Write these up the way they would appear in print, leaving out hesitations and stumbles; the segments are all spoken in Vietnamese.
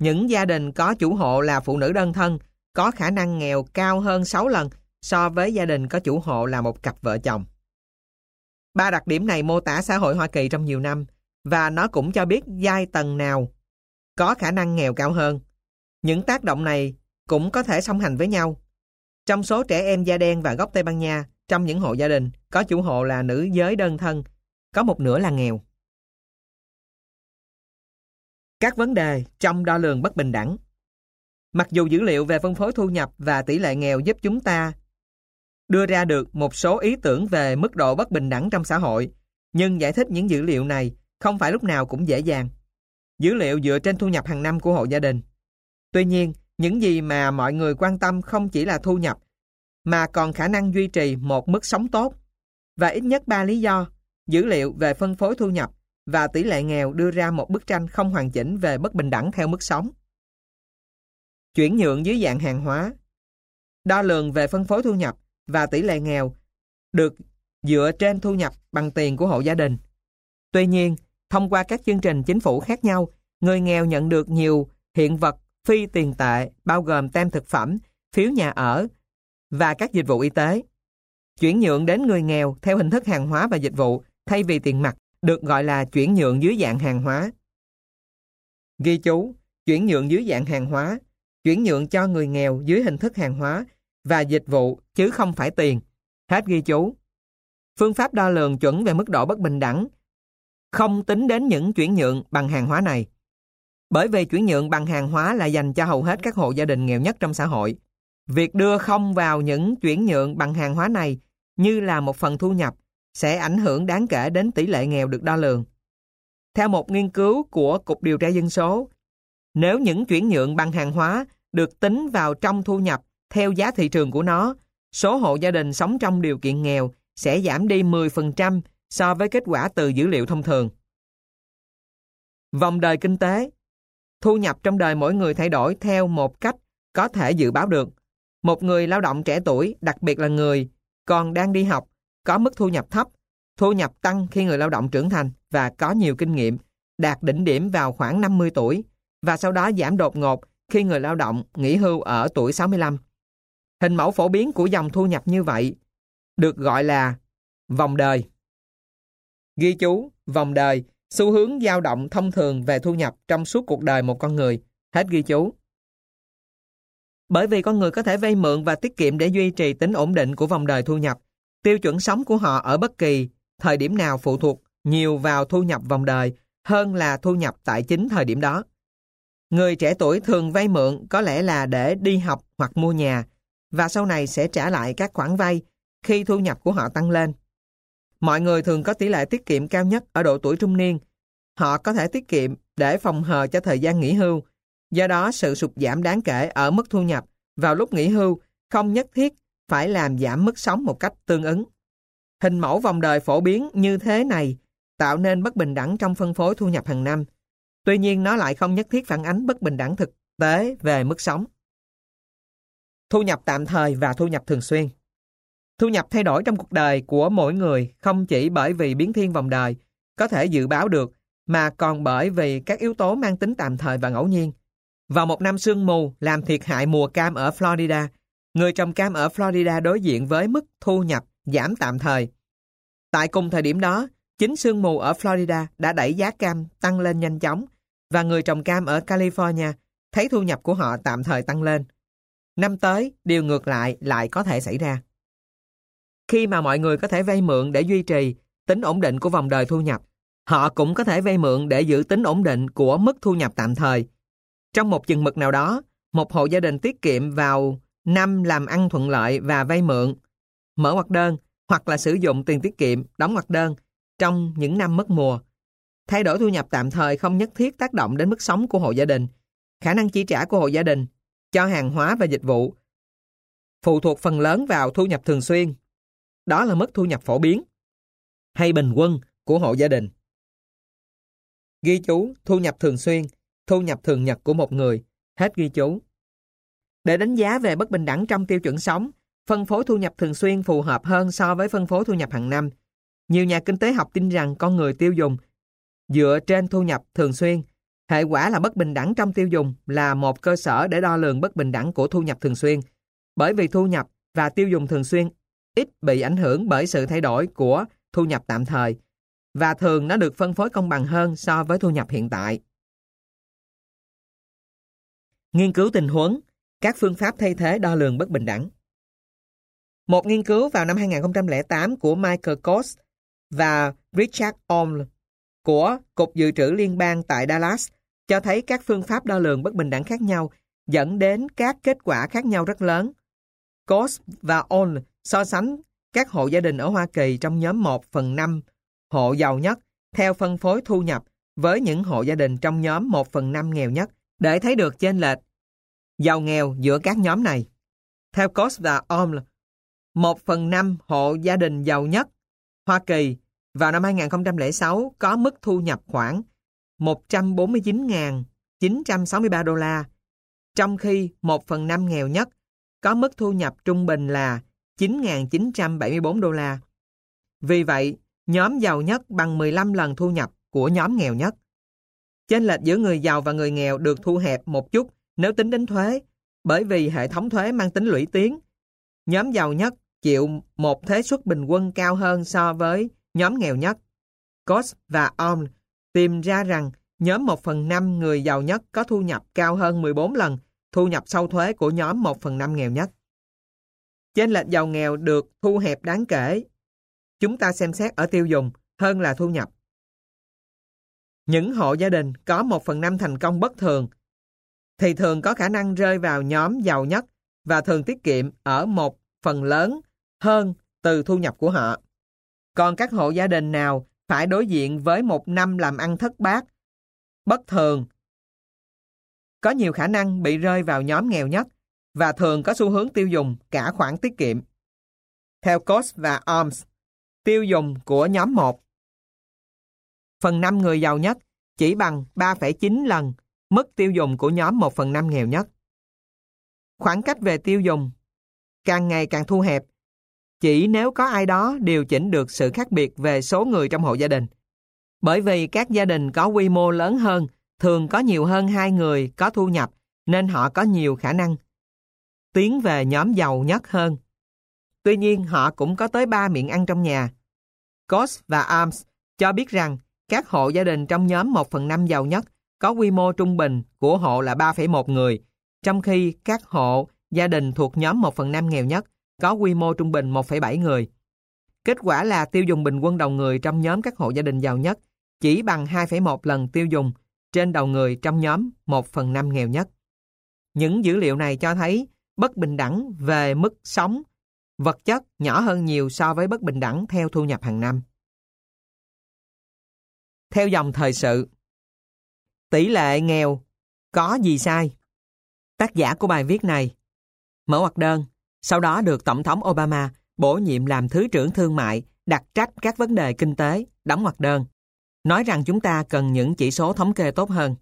những gia đình có chủ hộ là phụ nữ đơn thân có khả năng nghèo cao hơn 6 lần so với gia đình có chủ hộ là một cặp vợ chồng. 3 đặc điểm này mô tả xã hội Hoa Kỳ trong nhiều năm, và nó cũng cho biết giai tầng nào có khả năng nghèo cao hơn. Những tác động này cũng có thể song hành với nhau. Trong số trẻ em da đen và gốc Tây Ban Nha, trong những hộ gia đình có chủ hộ là nữ giới đơn thân, có một nửa là nghèo. Các vấn đề trong đo lường bất bình đẳng. Mặc dù dữ liệu về phân phối thu nhập và tỷ lệ nghèo giúp chúng ta đưa ra được một số ý tưởng về mức độ bất bình đẳng trong xã hội, nhưng giải thích những dữ liệu này không phải lúc nào cũng dễ dàng. Dữ liệu dựa trên thu nhập hàng năm của hộ gia đình. Tuy nhiên, những gì mà mọi người quan tâm không chỉ là thu nhập, mà còn khả năng duy trì một mức sống tốt. Và ít nhất 3 lý do, dữ liệu về phân phối thu nhập và tỷ lệ nghèo đưa ra một bức tranh không hoàn chỉnh về bất bình đẳng theo mức sống. Chuyển nhượng dưới dạng hàng hóa. Đo lường về phân phối thu nhập và tỷ lệ nghèo được dựa trên thu nhập bằng tiền của hộ gia đình. Tuy nhiên, thông qua các chương trình chính phủ khác nhau, người nghèo nhận được nhiều hiện vật phi tiền tệ bao gồm tem thực phẩm, phiếu nhà ở và các dịch vụ y tế. Chuyển nhượng đến người nghèo theo hình thức hàng hóa và dịch vụ thay vì tiền mặt được gọi là chuyển nhượng dưới dạng hàng hóa. Ghi chú, chuyển nhượng dưới dạng hàng hóa, chuyển nhượng cho người nghèo dưới hình thức hàng hóa và dịch vụ chứ không phải tiền. Hết ghi chú. Phương pháp đo lường chuẩn về mức độ bất bình đẳng không tính đến những chuyển nhượng bằng hàng hóa này. Bởi vì chuyển nhượng bằng hàng hóa là dành cho hầu hết các hộ gia đình nghèo nhất trong xã hội. Việc đưa không vào những chuyển nhượng bằng hàng hóa này như là một phần thu nhập sẽ ảnh hưởng đáng kể đến tỷ lệ nghèo được đo lường. Theo một nghiên cứu của Cục Điều tra Dân số, nếu những chuyển nhượng bằng hàng hóa được tính vào trong thu nhập theo giá thị trường của nó, số hộ gia đình sống trong điều kiện nghèo sẽ giảm đi 10% so với kết quả từ dữ liệu thông thường. Vòng đời kinh tế. Thu nhập trong đời mỗi người thay đổi theo một cách có thể dự báo được. Một người lao động trẻ tuổi, đặc biệt là người còn đang đi học, có mức thu nhập thấp, thu nhập tăng khi người lao động trưởng thành và có nhiều kinh nghiệm, đạt đỉnh điểm vào khoảng 50 tuổi và sau đó giảm đột ngột khi người lao động nghỉ hưu ở tuổi 65. Hình mẫu phổ biến của dòng thu nhập như vậy được gọi là vòng đời. Ghi chú, vòng đời, xu hướng dao động thông thường về thu nhập trong suốt cuộc đời một con người. Hết ghi chú. Bởi vì con người có thể vay mượn và tiết kiệm để duy trì tính ổn định của vòng đời thu nhập, tiêu chuẩn sống của họ ở bất kỳ thời điểm nào phụ thuộc nhiều vào thu nhập vòng đời hơn là thu nhập tại chính thời điểm đó. Người trẻ tuổi thường vay mượn có lẽ là để đi học hoặc mua nhà, và sau này sẽ trả lại các khoản vay khi thu nhập của họ tăng lên. Mọi người thường có tỷ lệ tiết kiệm cao nhất ở độ tuổi trung niên. Họ có thể tiết kiệm để phòng hờ cho thời gian nghỉ hưu. Do đó, sự sụt giảm đáng kể ở mức thu nhập vào lúc nghỉ hưu không nhất thiết phải làm giảm mức sống một cách tương ứng. Hình mẫu vòng đời phổ biến như thế này tạo nên bất bình đẳng trong phân phối thu nhập hàng năm. Tuy nhiên, nó lại không nhất thiết phản ánh bất bình đẳng thực tế về mức sống. Thu nhập tạm thời và thu nhập thường xuyên. Thu nhập thay đổi trong cuộc đời của mỗi người không chỉ bởi vì biến thiên vòng đời có thể dự báo được, mà còn bởi vì các yếu tố mang tính tạm thời và ngẫu nhiên. Vào một năm sương mù làm thiệt hại mùa cam ở Florida, người trồng cam ở Florida đối diện với mức thu nhập giảm tạm thời. Tại cùng thời điểm đó, chính sương mù ở Florida đã đẩy giá cam tăng lên nhanh chóng, và người trồng cam ở California thấy thu nhập của họ tạm thời tăng lên. Năm tới, điều ngược lại có thể xảy ra. Khi mà mọi người có thể vay mượn để duy trì tính ổn định của vòng đời thu nhập, họ cũng có thể vay mượn để giữ tính ổn định của mức thu nhập tạm thời. Trong một chừng mực nào đó, một hộ gia đình tiết kiệm vào năm làm ăn thuận lợi và vay mượn, mở ngoặc đơn, hoặc là sử dụng tiền tiết kiệm, đóng ngoặc đơn trong những năm mất mùa. Thay đổi thu nhập tạm thời không nhất thiết tác động đến mức sống của hộ gia đình. Khả năng chi trả của hộ gia đình cho hàng hóa và dịch vụ phụ thuộc phần lớn vào thu nhập thường xuyên. Đó là mức thu nhập phổ biến hay bình quân của hộ gia đình. Ghi chú, thu nhập thường xuyên, thu nhập thường nhật của một người. Hết ghi chú. Để đánh giá về bất bình đẳng trong tiêu chuẩn sống, phân phối thu nhập thường xuyên phù hợp hơn so với phân phối thu nhập hàng năm. Nhiều nhà kinh tế học tin rằng con người tiêu dùng dựa trên thu nhập thường xuyên, Hệ quả là bất bình đẳng trong tiêu dùng là một cơ sở để đo lường bất bình đẳng của thu nhập thường xuyên, bởi vì thu nhập và tiêu dùng thường xuyên ít bị ảnh hưởng bởi sự thay đổi của thu nhập tạm thời, và thường nó được phân phối công bằng hơn so với thu nhập hiện tại. Nghiên cứu tình huống, các phương pháp thay thế đo lường bất bình đẳng. Một nghiên cứu vào năm 2008 của Michael Coase và Richard Olm của Cục Dự trữ Liên bang tại Dallas cho thấy các phương pháp đo lường bất bình đẳng khác nhau dẫn đến các kết quả khác nhau rất lớn. Coase và Olm so sánh các hộ gia đình ở Hoa Kỳ trong nhóm 1/5 hộ giàu nhất theo phân phối thu nhập với những hộ gia đình trong nhóm 1/5 nghèo nhất để thấy được chênh lệch giàu nghèo giữa các nhóm này. Theo Coase và Olm, 1/5 hộ gia đình giàu nhất Hoa Kỳ vào năm 2006 có mức thu nhập khoảng 149.963 đô la, trong khi 1/5 nghèo nhất có mức thu nhập trung bình là 9.974 đô la. Vì vậy, nhóm giàu nhất bằng 15 lần thu nhập của nhóm nghèo nhất. Chênh lệch giữa người giàu và người nghèo được thu hẹp một chút nếu tính đến thuế, bởi vì hệ thống thuế mang tính lũy tiến. Nhóm giàu nhất chịu một thuế suất bình quân cao hơn so với nhóm nghèo nhất. Coase và Olm tìm ra rằng nhóm 1/5 người giàu nhất có thu nhập cao hơn 14 lần thu nhập sau thuế của nhóm 1/5 nghèo nhất. Chênh lệch giàu nghèo được thu hẹp đáng kể. Chúng ta xem xét ở tiêu dùng hơn là thu nhập. Những hộ gia đình có 1/5 thành công bất thường thì thường có khả năng rơi vào nhóm giàu nhất và thường tiết kiệm ở một phần lớn hơn từ thu nhập của họ. Còn các hộ gia đình nào phải đối diện với một năm làm ăn thất bát, bất thường, có nhiều khả năng bị rơi vào nhóm nghèo nhất và thường có xu hướng tiêu dùng cả khoản tiết kiệm. Theo Coase và Olm, tiêu dùng của nhóm 1/5 người giàu nhất chỉ bằng 3,9 lần mức tiêu dùng của nhóm 1/5 nghèo nhất. Khoảng cách về tiêu dùng càng ngày càng thu hẹp, chỉ nếu có ai đó điều chỉnh được sự khác biệt về số người trong hộ gia đình. Bởi vì các gia đình có quy mô lớn hơn thường có nhiều hơn 2 người có thu nhập, nên họ có nhiều khả năng tiến về nhóm giàu nhất hơn. Tuy nhiên, họ cũng có tới 3 miệng ăn trong nhà. Coase và Olm cho biết rằng các hộ gia đình trong nhóm 1/5 giàu nhất có quy mô trung bình của hộ là 3,1 người, trong khi các hộ gia đình thuộc nhóm 1/5 nghèo nhất có quy mô trung bình 1,7 người. Kết quả là tiêu dùng bình quân đầu người trong nhóm các hộ gia đình giàu nhất chỉ bằng 2,1 lần tiêu dùng trên đầu người trong nhóm 1/5 nghèo nhất. Những dữ liệu này cho thấy bất bình đẳng về mức sống vật chất nhỏ hơn nhiều so với bất bình đẳng theo thu nhập hàng năm. Theo dòng thời sự, tỷ lệ nghèo có gì sai? Tác giả của bài viết này mở ngoặc đơn, sau đó được Tổng thống Obama bổ nhiệm làm Thứ trưởng Thương mại, đặc trách các vấn đề kinh tế, đóng ngoặc đơn, nói rằng chúng ta cần những chỉ số thống kê tốt hơn.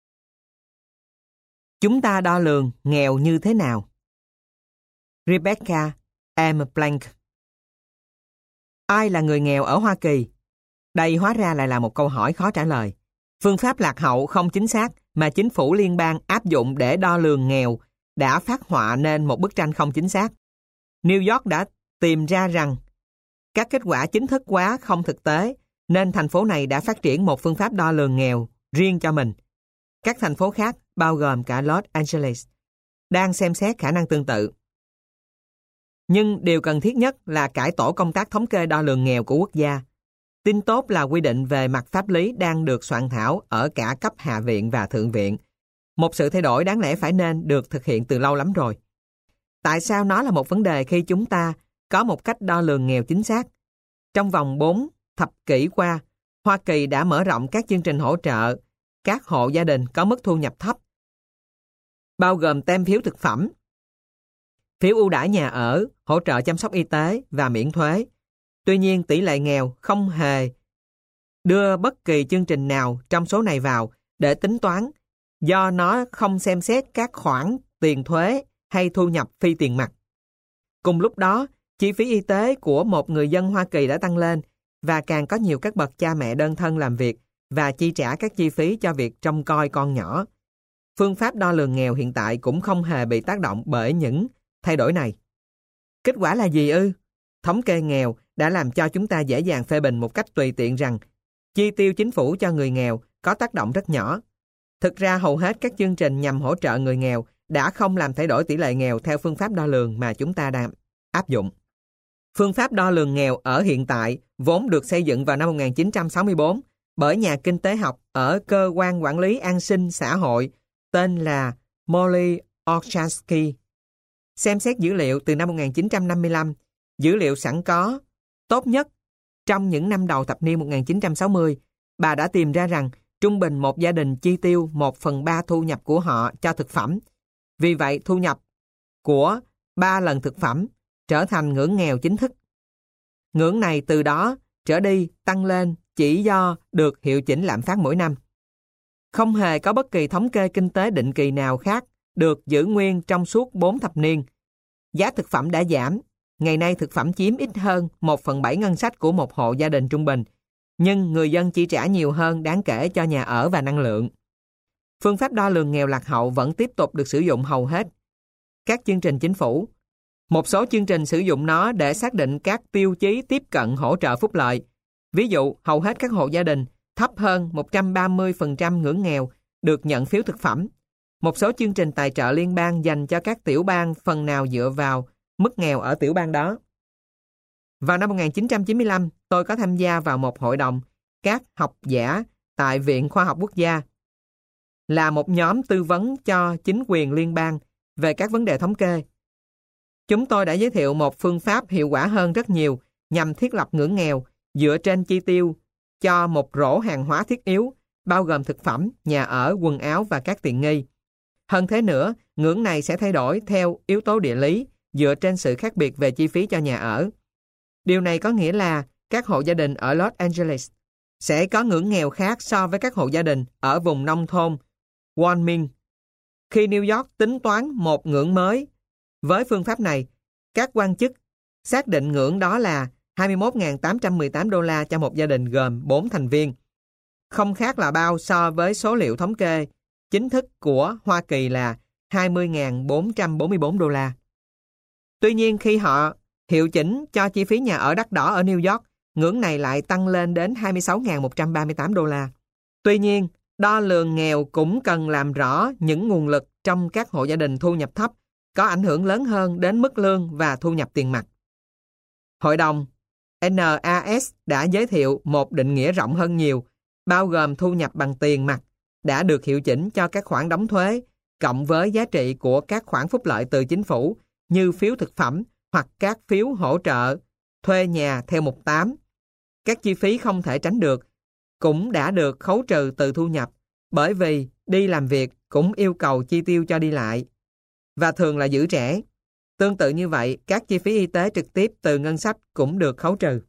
Chúng ta đo lường nghèo như thế nào? Rebecca M. Blank. Ai là người nghèo ở Hoa Kỳ? Đây hóa ra lại là một câu hỏi khó trả lời. Phương pháp lạc hậu không chính xác mà chính phủ liên bang áp dụng để đo lường nghèo đã phát họa nên một bức tranh không chính xác. New York đã tìm ra rằng các kết quả chính thức quá không thực tế, nên thành phố này đã phát triển một phương pháp đo lường nghèo riêng cho mình. Các thành phố khác, bao gồm cả Los Angeles, đang xem xét khả năng tương tự. Nhưng điều cần thiết nhất là cải tổ công tác thống kê đo lường nghèo của quốc gia. Tin tốt là quy định về mặt pháp lý đang được soạn thảo ở cả cấp Hạ viện và Thượng viện. Một sự thay đổi đáng lẽ phải nên được thực hiện từ lâu lắm rồi. Tại sao nó là một vấn đề khi chúng ta có một cách đo lường nghèo chính xác? Trong vòng 4 thập kỷ qua, Hoa Kỳ đã mở rộng các chương trình hỗ trợ các hộ gia đình có mức thu nhập thấp, bao gồm tem phiếu thực phẩm, phiếu ưu đãi nhà ở, hỗ trợ chăm sóc y tế và miễn thuế. Tuy nhiên, tỷ lệ nghèo không hề đưa bất kỳ chương trình nào trong số này vào để tính toán, do nó không xem xét các khoản tiền thuế hay thu nhập phi tiền mặt. Cùng lúc đó, chi phí y tế của một người dân Hoa Kỳ đã tăng lên và càng có nhiều các bậc cha mẹ đơn thân làm việc và chi trả các chi phí cho việc trông coi con nhỏ. Phương pháp đo lường nghèo hiện tại cũng không hề bị tác động bởi những thay đổi này. Kết quả là gì ư? Thống kê nghèo đã làm cho chúng ta dễ dàng phê bình một cách tùy tiện rằng chi tiêu chính phủ cho người nghèo có tác động rất nhỏ. Thực ra hầu hết các chương trình nhằm hỗ trợ người nghèo đã không làm thay đổi tỷ lệ nghèo theo phương pháp đo lường mà chúng ta đang áp dụng. Phương pháp đo lường nghèo ở hiện tại vốn được xây dựng vào năm 1964 bởi nhà kinh tế học ở Cơ quan Quản lý An sinh Xã hội tên là Molly Olshansky. Xem xét dữ liệu từ năm 1955, dữ liệu sẵn có tốt nhất trong những năm đầu thập niên 1960, bà đã tìm ra rằng trung bình một gia đình chi tiêu 1/3 thu nhập của họ cho thực phẩm. Vì vậy, thu nhập của 3 lần thực phẩm trở thành ngưỡng nghèo chính thức. Ngưỡng này từ đó trở đi tăng lên chỉ do được hiệu chỉnh lạm phát mỗi năm. Không hề có bất kỳ thống kê kinh tế định kỳ nào khác được giữ nguyên trong suốt 4 thập niên. Giá thực phẩm đã giảm. Ngày nay thực phẩm chiếm ít hơn 1/7 ngân sách của một hộ gia đình trung bình, nhưng người dân chi trả nhiều hơn đáng kể cho nhà ở và năng lượng. Phương pháp đo lường nghèo lạc hậu vẫn tiếp tục được sử dụng hầu hết các chương trình chính phủ. Một số chương trình sử dụng nó để xác định các tiêu chí tiếp cận hỗ trợ phúc lợi. Ví dụ, hầu hết các hộ gia đình thấp hơn 130% ngưỡng nghèo được nhận phiếu thực phẩm. Một số chương trình tài trợ liên bang dành cho các tiểu bang phần nào dựa vào mức nghèo ở tiểu bang đó. Vào năm 1995, tôi có tham gia vào một hội đồng các học giả tại Viện Khoa học Quốc gia, là một nhóm tư vấn cho chính quyền liên bang về các vấn đề thống kê. Chúng tôi đã giới thiệu một phương pháp hiệu quả hơn rất nhiều nhằm thiết lập ngưỡng nghèo dựa trên chi tiêu cho một rổ hàng hóa thiết yếu, bao gồm thực phẩm, nhà ở, quần áo và các tiện nghi. Hơn thế nữa, ngưỡng này sẽ thay đổi theo yếu tố địa lý dựa trên sự khác biệt về chi phí cho nhà ở. Điều này có nghĩa là các hộ gia đình ở Los Angeles sẽ có ngưỡng nghèo khác so với các hộ gia đình ở vùng nông thôn Wyoming. Khi New York tính toán một ngưỡng mới với phương pháp này, các quan chức xác định ngưỡng đó là 21.818 đô la cho một gia đình gồm 4 thành viên. Không khác là bao so với số liệu thống kê chính thức của Hoa Kỳ là 20.444 đô la. Tuy nhiên, khi họ hiệu chỉnh cho chi phí nhà ở đắt đỏ ở New York, ngưỡng này lại tăng lên đến 26.138 đô la. Tuy nhiên, đo lường nghèo cũng cần làm rõ những nguồn lực trong các hộ gia đình thu nhập thấp có ảnh hưởng lớn hơn đến mức lương và thu nhập tiền mặt. Hội đồng NAS đã giới thiệu một định nghĩa rộng hơn nhiều, bao gồm thu nhập bằng tiền mặt đã được hiệu chỉnh cho các khoản đóng thuế, cộng với giá trị của các khoản phúc lợi từ chính phủ như phiếu thực phẩm hoặc các phiếu hỗ trợ thuê nhà theo mục 8. Các chi phí không thể tránh được cũng đã được khấu trừ từ thu nhập, bởi vì đi làm việc cũng yêu cầu chi tiêu cho đi lại, và thường là giữ trẻ. Tương tự như vậy, các chi phí y tế trực tiếp từ ngân sách cũng được khấu trừ.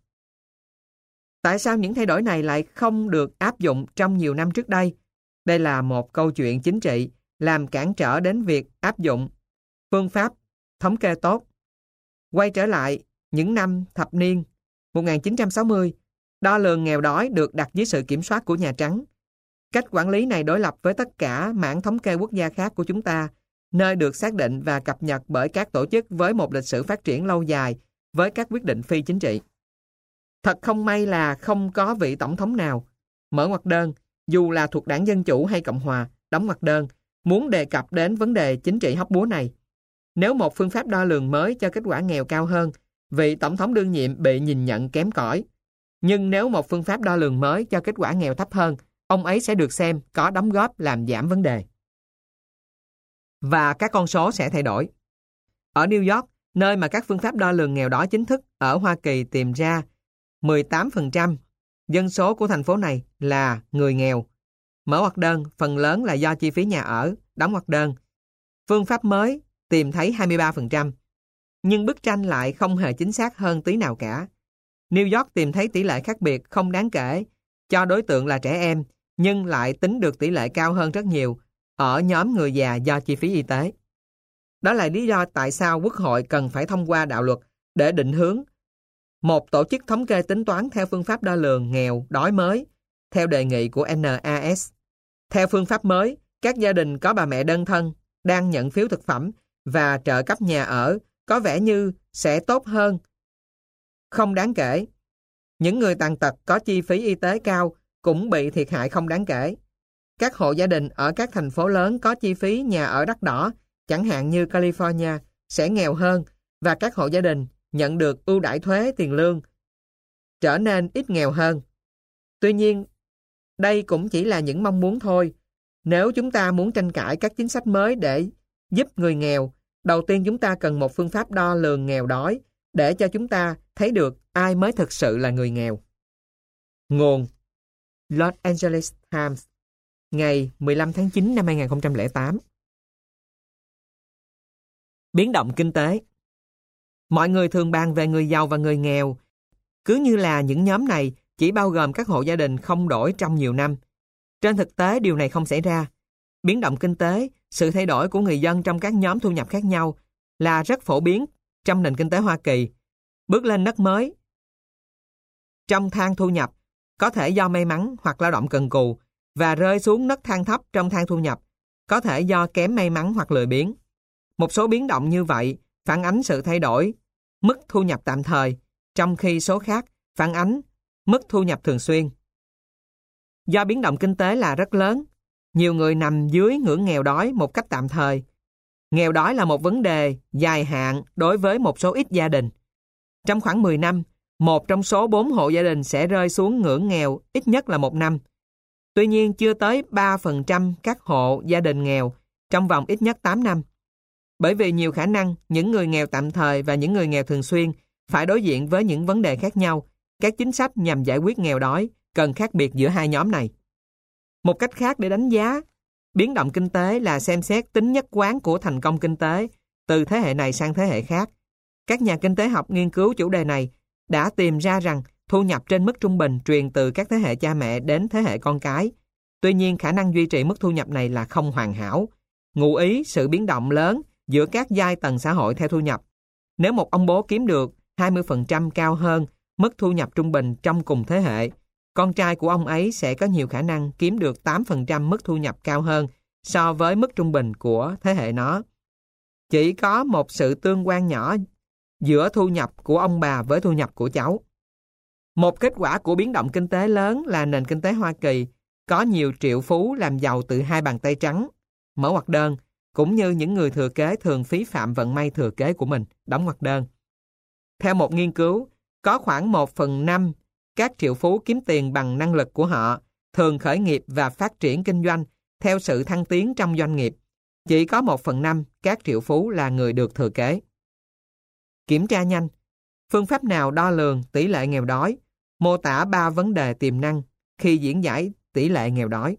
Tại sao những thay đổi này lại không được áp dụng trong nhiều năm trước đây? Đây là một câu chuyện chính trị làm cản trở đến việc áp dụng phương pháp thống kê tốt. Quay trở lại những năm thập niên 1960, đo lường nghèo đói được đặt dưới sự kiểm soát của Nhà Trắng. Cách quản lý này đối lập với tất cả mảng thống kê quốc gia khác của chúng ta, nơi được xác định và cập nhật bởi các tổ chức với một lịch sử phát triển lâu dài với các quyết định phi chính trị. Thật không may là không có vị tổng thống nào, mở ngoặc đơn, dù là thuộc đảng Dân Chủ hay Cộng Hòa, đóng ngoặc đơn, muốn đề cập đến vấn đề chính trị hóc búa này. Nếu một phương pháp đo lường mới cho kết quả nghèo cao hơn, vị tổng thống đương nhiệm bị nhìn nhận kém cỏi. Nhưng nếu một phương pháp đo lường mới cho kết quả nghèo thấp hơn, ông ấy sẽ được xem có đóng góp làm giảm vấn đề. Và các con số sẽ thay đổi. Ở New York, nơi mà các phương pháp đo lường nghèo đói chính thức ở Hoa Kỳ tìm ra 18% dân số của thành phố này là người nghèo. Mở ngoặc đơn, phần lớn là do chi phí nhà ở, đóng ngoặc đơn. Phương pháp mới tìm thấy 23%. Nhưng bức tranh lại không hề chính xác hơn tí nào cả. New York tìm thấy tỷ lệ khác biệt không đáng kể cho đối tượng là trẻ em, nhưng lại tính được tỷ lệ cao hơn rất nhiều ở nhóm người già do chi phí y tế. Đó là lý do tại sao Quốc hội cần phải thông qua đạo luật để định hướng một tổ chức thống kê tính toán theo phương pháp đo lường nghèo đói mới theo đề nghị của NAS. Theo phương pháp mới, các gia đình có bà mẹ đơn thân đang nhận phiếu thực phẩm và trợ cấp nhà ở có vẻ như sẽ tốt hơn không đáng kể. Những người tàn tật có chi phí y tế cao cũng bị thiệt hại không đáng kể. Các hộ gia đình ở các thành phố lớn có chi phí nhà ở đắt đỏ, chẳng hạn như California, sẽ nghèo hơn, và các hộ gia đình nhận được ưu đãi thuế tiền lương trở nên ít nghèo hơn. Tuy nhiên, đây cũng chỉ là những mong muốn thôi. Nếu chúng ta muốn tranh cãi các chính sách mới để giúp người nghèo, đầu tiên chúng ta cần một phương pháp đo lường nghèo đói để cho chúng ta thấy được ai mới thực sự là người nghèo. Nguồn: Los Angeles Times, ngày 15 tháng 9 năm 2008. Biến động kinh tế. Mọi người thường bàn về người giàu và người nghèo, cứ như là những nhóm này chỉ bao gồm các hộ gia đình không đổi trong nhiều năm. Trên thực tế, điều này không xảy ra. Biến động kinh tế, sự thay đổi của người dân trong các nhóm thu nhập khác nhau là rất phổ biến trong nền kinh tế Hoa Kỳ. Bước lên nấc mới trong thang thu nhập có thể do may mắn hoặc lao động cần cù, và rơi xuống nấc thang thấp trong thang thu nhập có thể do kém may mắn hoặc lười biếng. Một số biến động như vậy phản ánh sự thay đổi mức thu nhập tạm thời, trong khi số khác phản ánh mức thu nhập thường xuyên. Do biến động kinh tế là rất lớn, nhiều người nằm dưới ngưỡng nghèo đói một cách tạm thời. Nghèo đói là một vấn đề dài hạn đối với một số ít gia đình. Trong khoảng 10 năm, một trong số 4 hộ gia đình sẽ rơi xuống ngưỡng nghèo ít nhất là 1 năm. Tuy nhiên, chưa tới 3% các hộ gia đình nghèo trong vòng ít nhất 8 năm. Bởi vì nhiều khả năng những người nghèo tạm thời và những người nghèo thường xuyên phải đối diện với những vấn đề khác nhau, các chính sách nhằm giải quyết nghèo đói cần khác biệt giữa hai nhóm này. Một cách khác để đánh giá biến động kinh tế là xem xét tính nhất quán của thành công kinh tế từ thế hệ này sang thế hệ khác. Các nhà kinh tế học nghiên cứu chủ đề này đã tìm ra rằng thu nhập trên mức trung bình truyền từ các thế hệ cha mẹ đến thế hệ con cái. Tuy nhiên, khả năng duy trì mức thu nhập này là không hoàn hảo, ngụ ý sự biến động lớn giữa các giai tầng xã hội theo thu nhập. Nếu một ông bố kiếm được 20% cao hơn mức thu nhập trung bình trong cùng thế hệ, con trai của ông ấy sẽ có nhiều khả năng kiếm được 8% mức thu nhập cao hơn so với mức trung bình của thế hệ nó. Chỉ có một sự tương quan nhỏ giữa thu nhập của ông bà với thu nhập của cháu. Một kết quả của biến động kinh tế lớn là nền kinh tế Hoa Kỳ có nhiều triệu phú làm giàu từ hai bàn tay trắng, mở ngoặc đơn, cũng như những người thừa kế thường phí phạm vận may thừa kế của mình, đóng ngoặc đơn. Theo một nghiên cứu, có khoảng 1/5 các triệu phú kiếm tiền bằng năng lực của họ, thường khởi nghiệp và phát triển kinh doanh theo sự thăng tiến trong doanh nghiệp. Chỉ có 1/5 các triệu phú là người được thừa kế. Kiểm tra nhanh. Phương pháp nào đo lường tỷ lệ nghèo đói? Mô tả 3 vấn đề tiềm năng khi diễn giải tỷ lệ nghèo đói.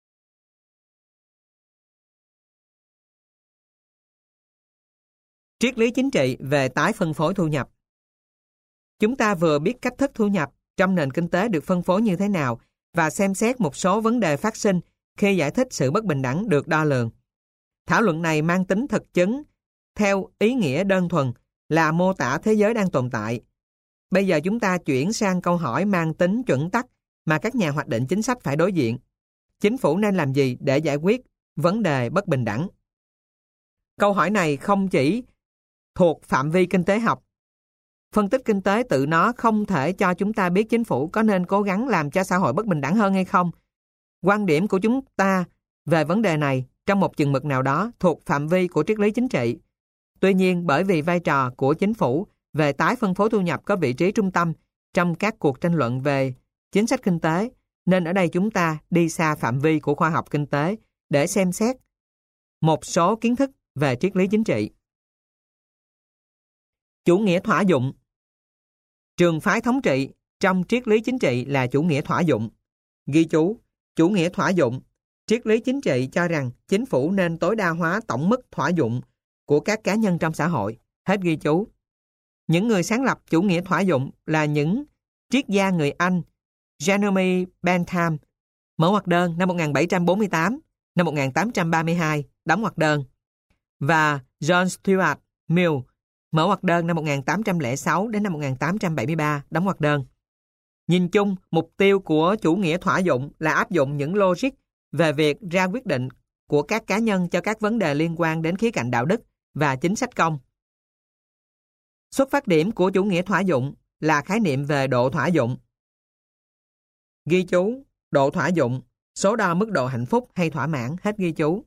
Triết lý chính trị về tái phân phối thu nhập. Chúng ta vừa biết cách thức thu nhập trong nền kinh tế được phân phối như thế nào và xem xét một số vấn đề phát sinh khi giải thích sự bất bình đẳng được đo lường. Thảo luận này mang tính thực chứng theo ý nghĩa đơn thuần là mô tả thế giới đang tồn tại. Bây giờ chúng ta chuyển sang câu hỏi mang tính chuẩn tắc mà các nhà hoạch định chính sách phải đối diện. Chính phủ nên làm gì để giải quyết vấn đề bất bình đẳng? Câu hỏi này không chỉ thuộc phạm vi kinh tế học. Phân tích kinh tế tự nó không thể cho chúng ta biết chính phủ có nên cố gắng làm cho xã hội bất bình đẳng hơn hay không. Quan điểm của chúng ta về vấn đề này trong một chừng mực nào đó thuộc phạm vi của triết lý chính trị. Tuy nhiên, bởi vì vai trò của chính phủ về tái phân phối thu nhập có vị trí trung tâm trong các cuộc tranh luận về chính sách kinh tế, nên ở đây chúng ta đi xa phạm vi của khoa học kinh tế để xem xét một số kiến thức về triết lý chính trị. Chủ nghĩa thỏa dụng. Trường phái thống trị trong triết lý chính trị là chủ nghĩa thỏa dụng. Ghi chú, chủ nghĩa thỏa dụng. Triết lý chính trị cho rằng chính phủ nên tối đa hóa tổng mức thỏa dụng của các cá nhân trong xã hội. Hết ghi chú. Những người sáng lập chủ nghĩa thỏa dụng là những triết gia người Anh Jeremy Bentham, mở ngoặc đơn năm 1748, năm 1832, đóng ngoặc đơn, và John Stuart Mill, mở ngoặc đơn năm 1806 đến năm 1873, đóng ngoặc đơn. Nhìn chung, mục tiêu của chủ nghĩa thỏa dụng là áp dụng những logic về việc ra quyết định của các cá nhân cho các vấn đề liên quan đến khía cạnh đạo đức và chính sách công. Xuất phát điểm của chủ nghĩa thỏa dụng là khái niệm về độ thỏa dụng. Ghi chú, độ thỏa dụng, số đo mức độ hạnh phúc hay thỏa mãn, hết ghi chú.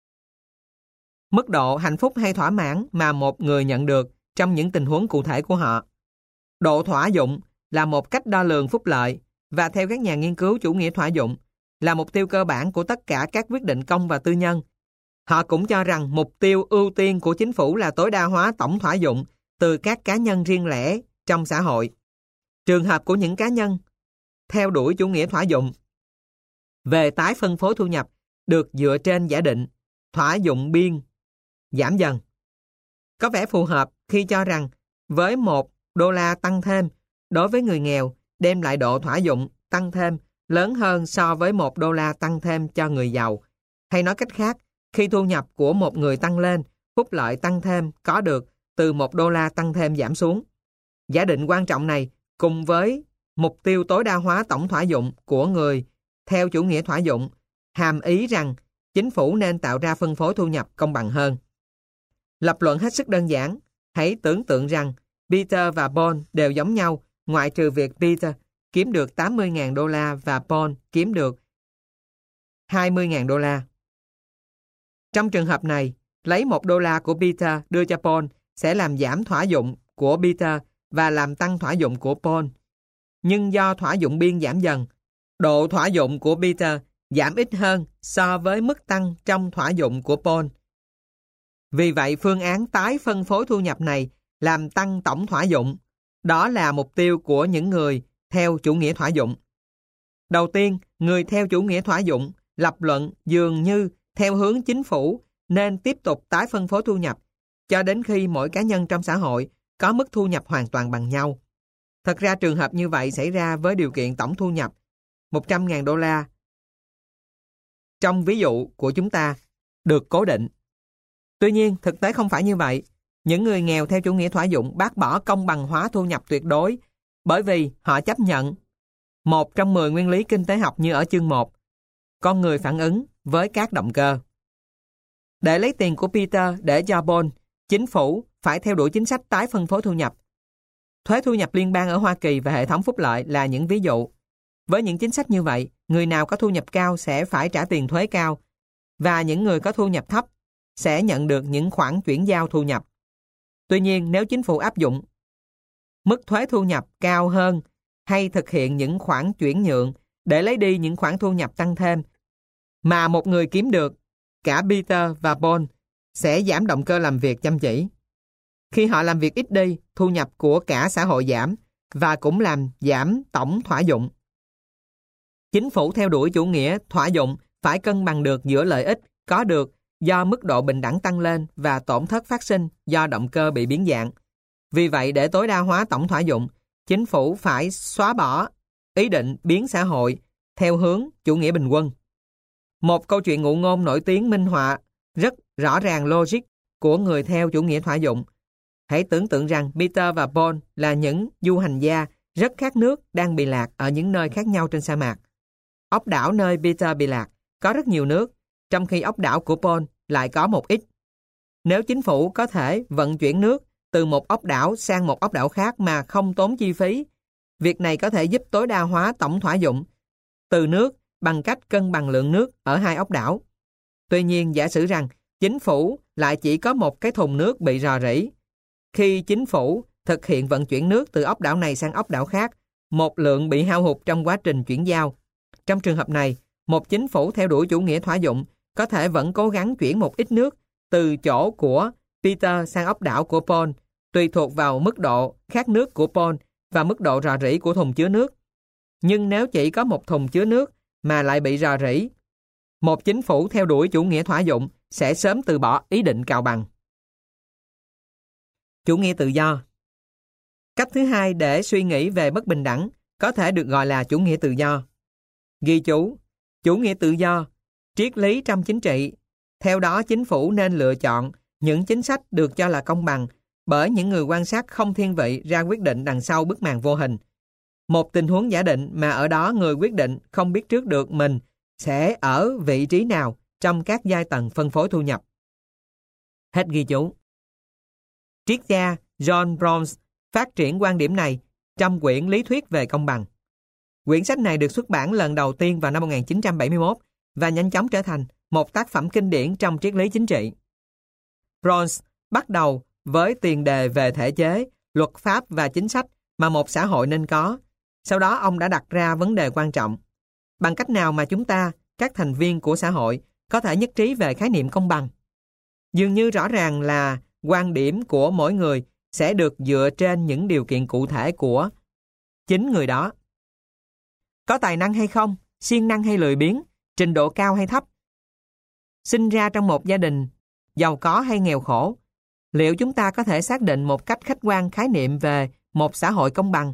Mức độ hạnh phúc hay thỏa mãn mà một người nhận được trong những tình huống cụ thể của họ. Độ thỏa dụng là một cách đo lường phúc lợi và theo các nhà nghiên cứu chủ nghĩa thỏa dụng là mục tiêu cơ bản của tất cả các quyết định công và tư nhân. Họ cũng cho rằng mục tiêu ưu tiên của chính phủ là tối đa hóa tổng thỏa dụng từ các cá nhân riêng lẻ trong xã hội. Trường hợp của những cá nhân theo đuổi chủ nghĩa thỏa dụng về tái phân phối thu nhập được dựa trên giả định thỏa dụng biên giảm dần. Có vẻ phù hợp khi cho rằng với $1 tăng thêm đối với người nghèo đem lại độ thỏa dụng tăng thêm lớn hơn so với $1 tăng thêm cho người giàu. Hay nói cách khác, khi thu nhập của một người tăng lên, phúc lợi tăng thêm có được từ $1 tăng thêm giảm xuống. Giả định quan trọng này cùng với mục tiêu tối đa hóa tổng thỏa dụng của người theo chủ nghĩa thỏa dụng hàm ý rằng chính phủ nên tạo ra phân phối thu nhập công bằng hơn. Lập luận hết sức đơn giản. Hãy tưởng tượng rằng Peter và Paul đều giống nhau, ngoại trừ việc Peter kiếm được $80.000 và Paul kiếm được $20.000. Trong trường hợp này, lấy $1 của Peter đưa cho Paul sẽ làm giảm thỏa dụng của Peter và làm tăng thỏa dụng của Paul. Nhưng do thỏa dụng biên giảm dần, độ thỏa dụng của Peter giảm ít hơn so với mức tăng trong thỏa dụng của Paul. Vì vậy, phương án tái phân phối thu nhập này làm tăng tổng thỏa dụng. Đó là mục tiêu của những người theo chủ nghĩa thỏa dụng. Đầu tiên, người theo chủ nghĩa thỏa dụng lập luận dường như theo hướng chính phủ nên tiếp tục tái phân phối thu nhập cho đến khi mỗi cá nhân trong xã hội có mức thu nhập hoàn toàn bằng nhau. Thật ra trường hợp như vậy xảy ra với điều kiện tổng thu nhập $100.000 trong ví dụ của chúng ta được cố định. Tuy nhiên, thực tế không phải như vậy. Những người nghèo theo chủ nghĩa thỏa dụng bác bỏ công bằng hóa thu nhập tuyệt đối bởi vì họ chấp nhận một trong 10 nguyên lý kinh tế học như ở chương 1. Con người phản ứng với các động cơ. Để lấy tiền của Peter để cho Paul, chính phủ phải theo đuổi chính sách tái phân phối thu nhập. Thuế thu nhập liên bang ở Hoa Kỳ và hệ thống phúc lợi là những ví dụ. Với những chính sách như vậy, người nào có thu nhập cao sẽ phải trả tiền thuế cao và những người có thu nhập thấp sẽ nhận được những khoản chuyển giao thu nhập. Tuy nhiên, nếu chính phủ áp dụng mức thuế thu nhập cao hơn hay thực hiện những khoản chuyển nhượng để lấy đi những khoản thu nhập tăng thêm mà một người kiếm được, cả Peter và Paul sẽ giảm động cơ làm việc chăm chỉ. Khi họ làm việc ít đi, thu nhập của cả xã hội giảm và cũng làm giảm tổng thỏa dụng. Chính phủ theo đuổi chủ nghĩa thỏa dụng phải cân bằng được giữa lợi ích có được do mức độ bình đẳng tăng lên và tổn thất phát sinh do động cơ bị biến dạng. Vì vậy, để tối đa hóa tổng thỏa dụng, chính phủ phải xóa bỏ ý định biến xã hội theo hướng chủ nghĩa bình quân. Một câu chuyện ngụ ngôn nổi tiếng minh họa rất rõ ràng logic của người theo chủ nghĩa thỏa dụng. Hãy tưởng tượng rằng Peter và Paul là những du hành gia rất khát nước đang bị lạc ở những nơi khác nhau trên sa mạc. Ốc đảo nơi Peter bị lạc có rất nhiều nước, trong khi ốc đảo của Paul lại có một ít. Nếu chính phủ có thể vận chuyển nước từ một ốc đảo sang một ốc đảo khác mà không tốn chi phí, việc này có thể giúp tối đa hóa tổng thỏa dụng từ nước bằng cách cân bằng lượng nước ở hai ốc đảo. Tuy nhiên, giả sử rằng chính phủ lại chỉ có một cái thùng nước bị rò rỉ. Khi chính phủ thực hiện vận chuyển nước từ ốc đảo này sang ốc đảo khác, một lượng bị hao hụt trong quá trình chuyển giao. Trong trường hợp này, một chính phủ theo đuổi chủ nghĩa thỏa dụng có thể vẫn cố gắng chuyển một ít nước từ chỗ của Peter sang ốc đảo của Paul, tùy thuộc vào mức độ khát nước của Paul và mức độ rò rỉ của thùng chứa nước. Nhưng nếu chỉ có một thùng chứa nước mà lại bị rò rỉ, một chính phủ theo đuổi chủ nghĩa thỏa dụng sẽ sớm từ bỏ ý định cào bằng. Chủ nghĩa tự do. Cách thứ hai để suy nghĩ về bất bình đẳng có thể được gọi là chủ nghĩa tự do. Ghi chú, chủ nghĩa tự do, triết lý trong chính trị. Theo đó, chính phủ nên lựa chọn những chính sách được cho là công bằng bởi những người quan sát không thiên vị ra quyết định đằng sau bức màn vô hình. một tình huống giả định mà ở đó người quyết định không biết trước được mình sẽ ở vị trí nào trong các giai tầng phân phối thu nhập. Hết ghi chú. Triết gia John Rawls phát triển quan điểm này trong quyển Lý thuyết về công bằng. Quyển sách này được xuất bản lần đầu tiên vào năm 1971 và nhanh chóng trở thành một tác phẩm kinh điển trong triết lý chính trị. Rawls bắt đầu với tiền đề về thể chế, luật pháp và chính sách mà một xã hội nên có. Sau đó ông đã đặt ra vấn đề quan trọng. Bằng cách nào mà chúng ta, các thành viên của xã hội, có thể nhất trí về khái niệm công bằng? Dường như rõ ràng là quan điểm của mỗi người sẽ được dựa trên những điều kiện cụ thể của chính người đó. Có tài năng hay không, siêng năng hay lười biếng, trình độ cao hay thấp, sinh ra trong một gia đình giàu có hay nghèo khổ, liệu chúng ta có thể xác định một cách khách quan khái niệm về một xã hội công bằng?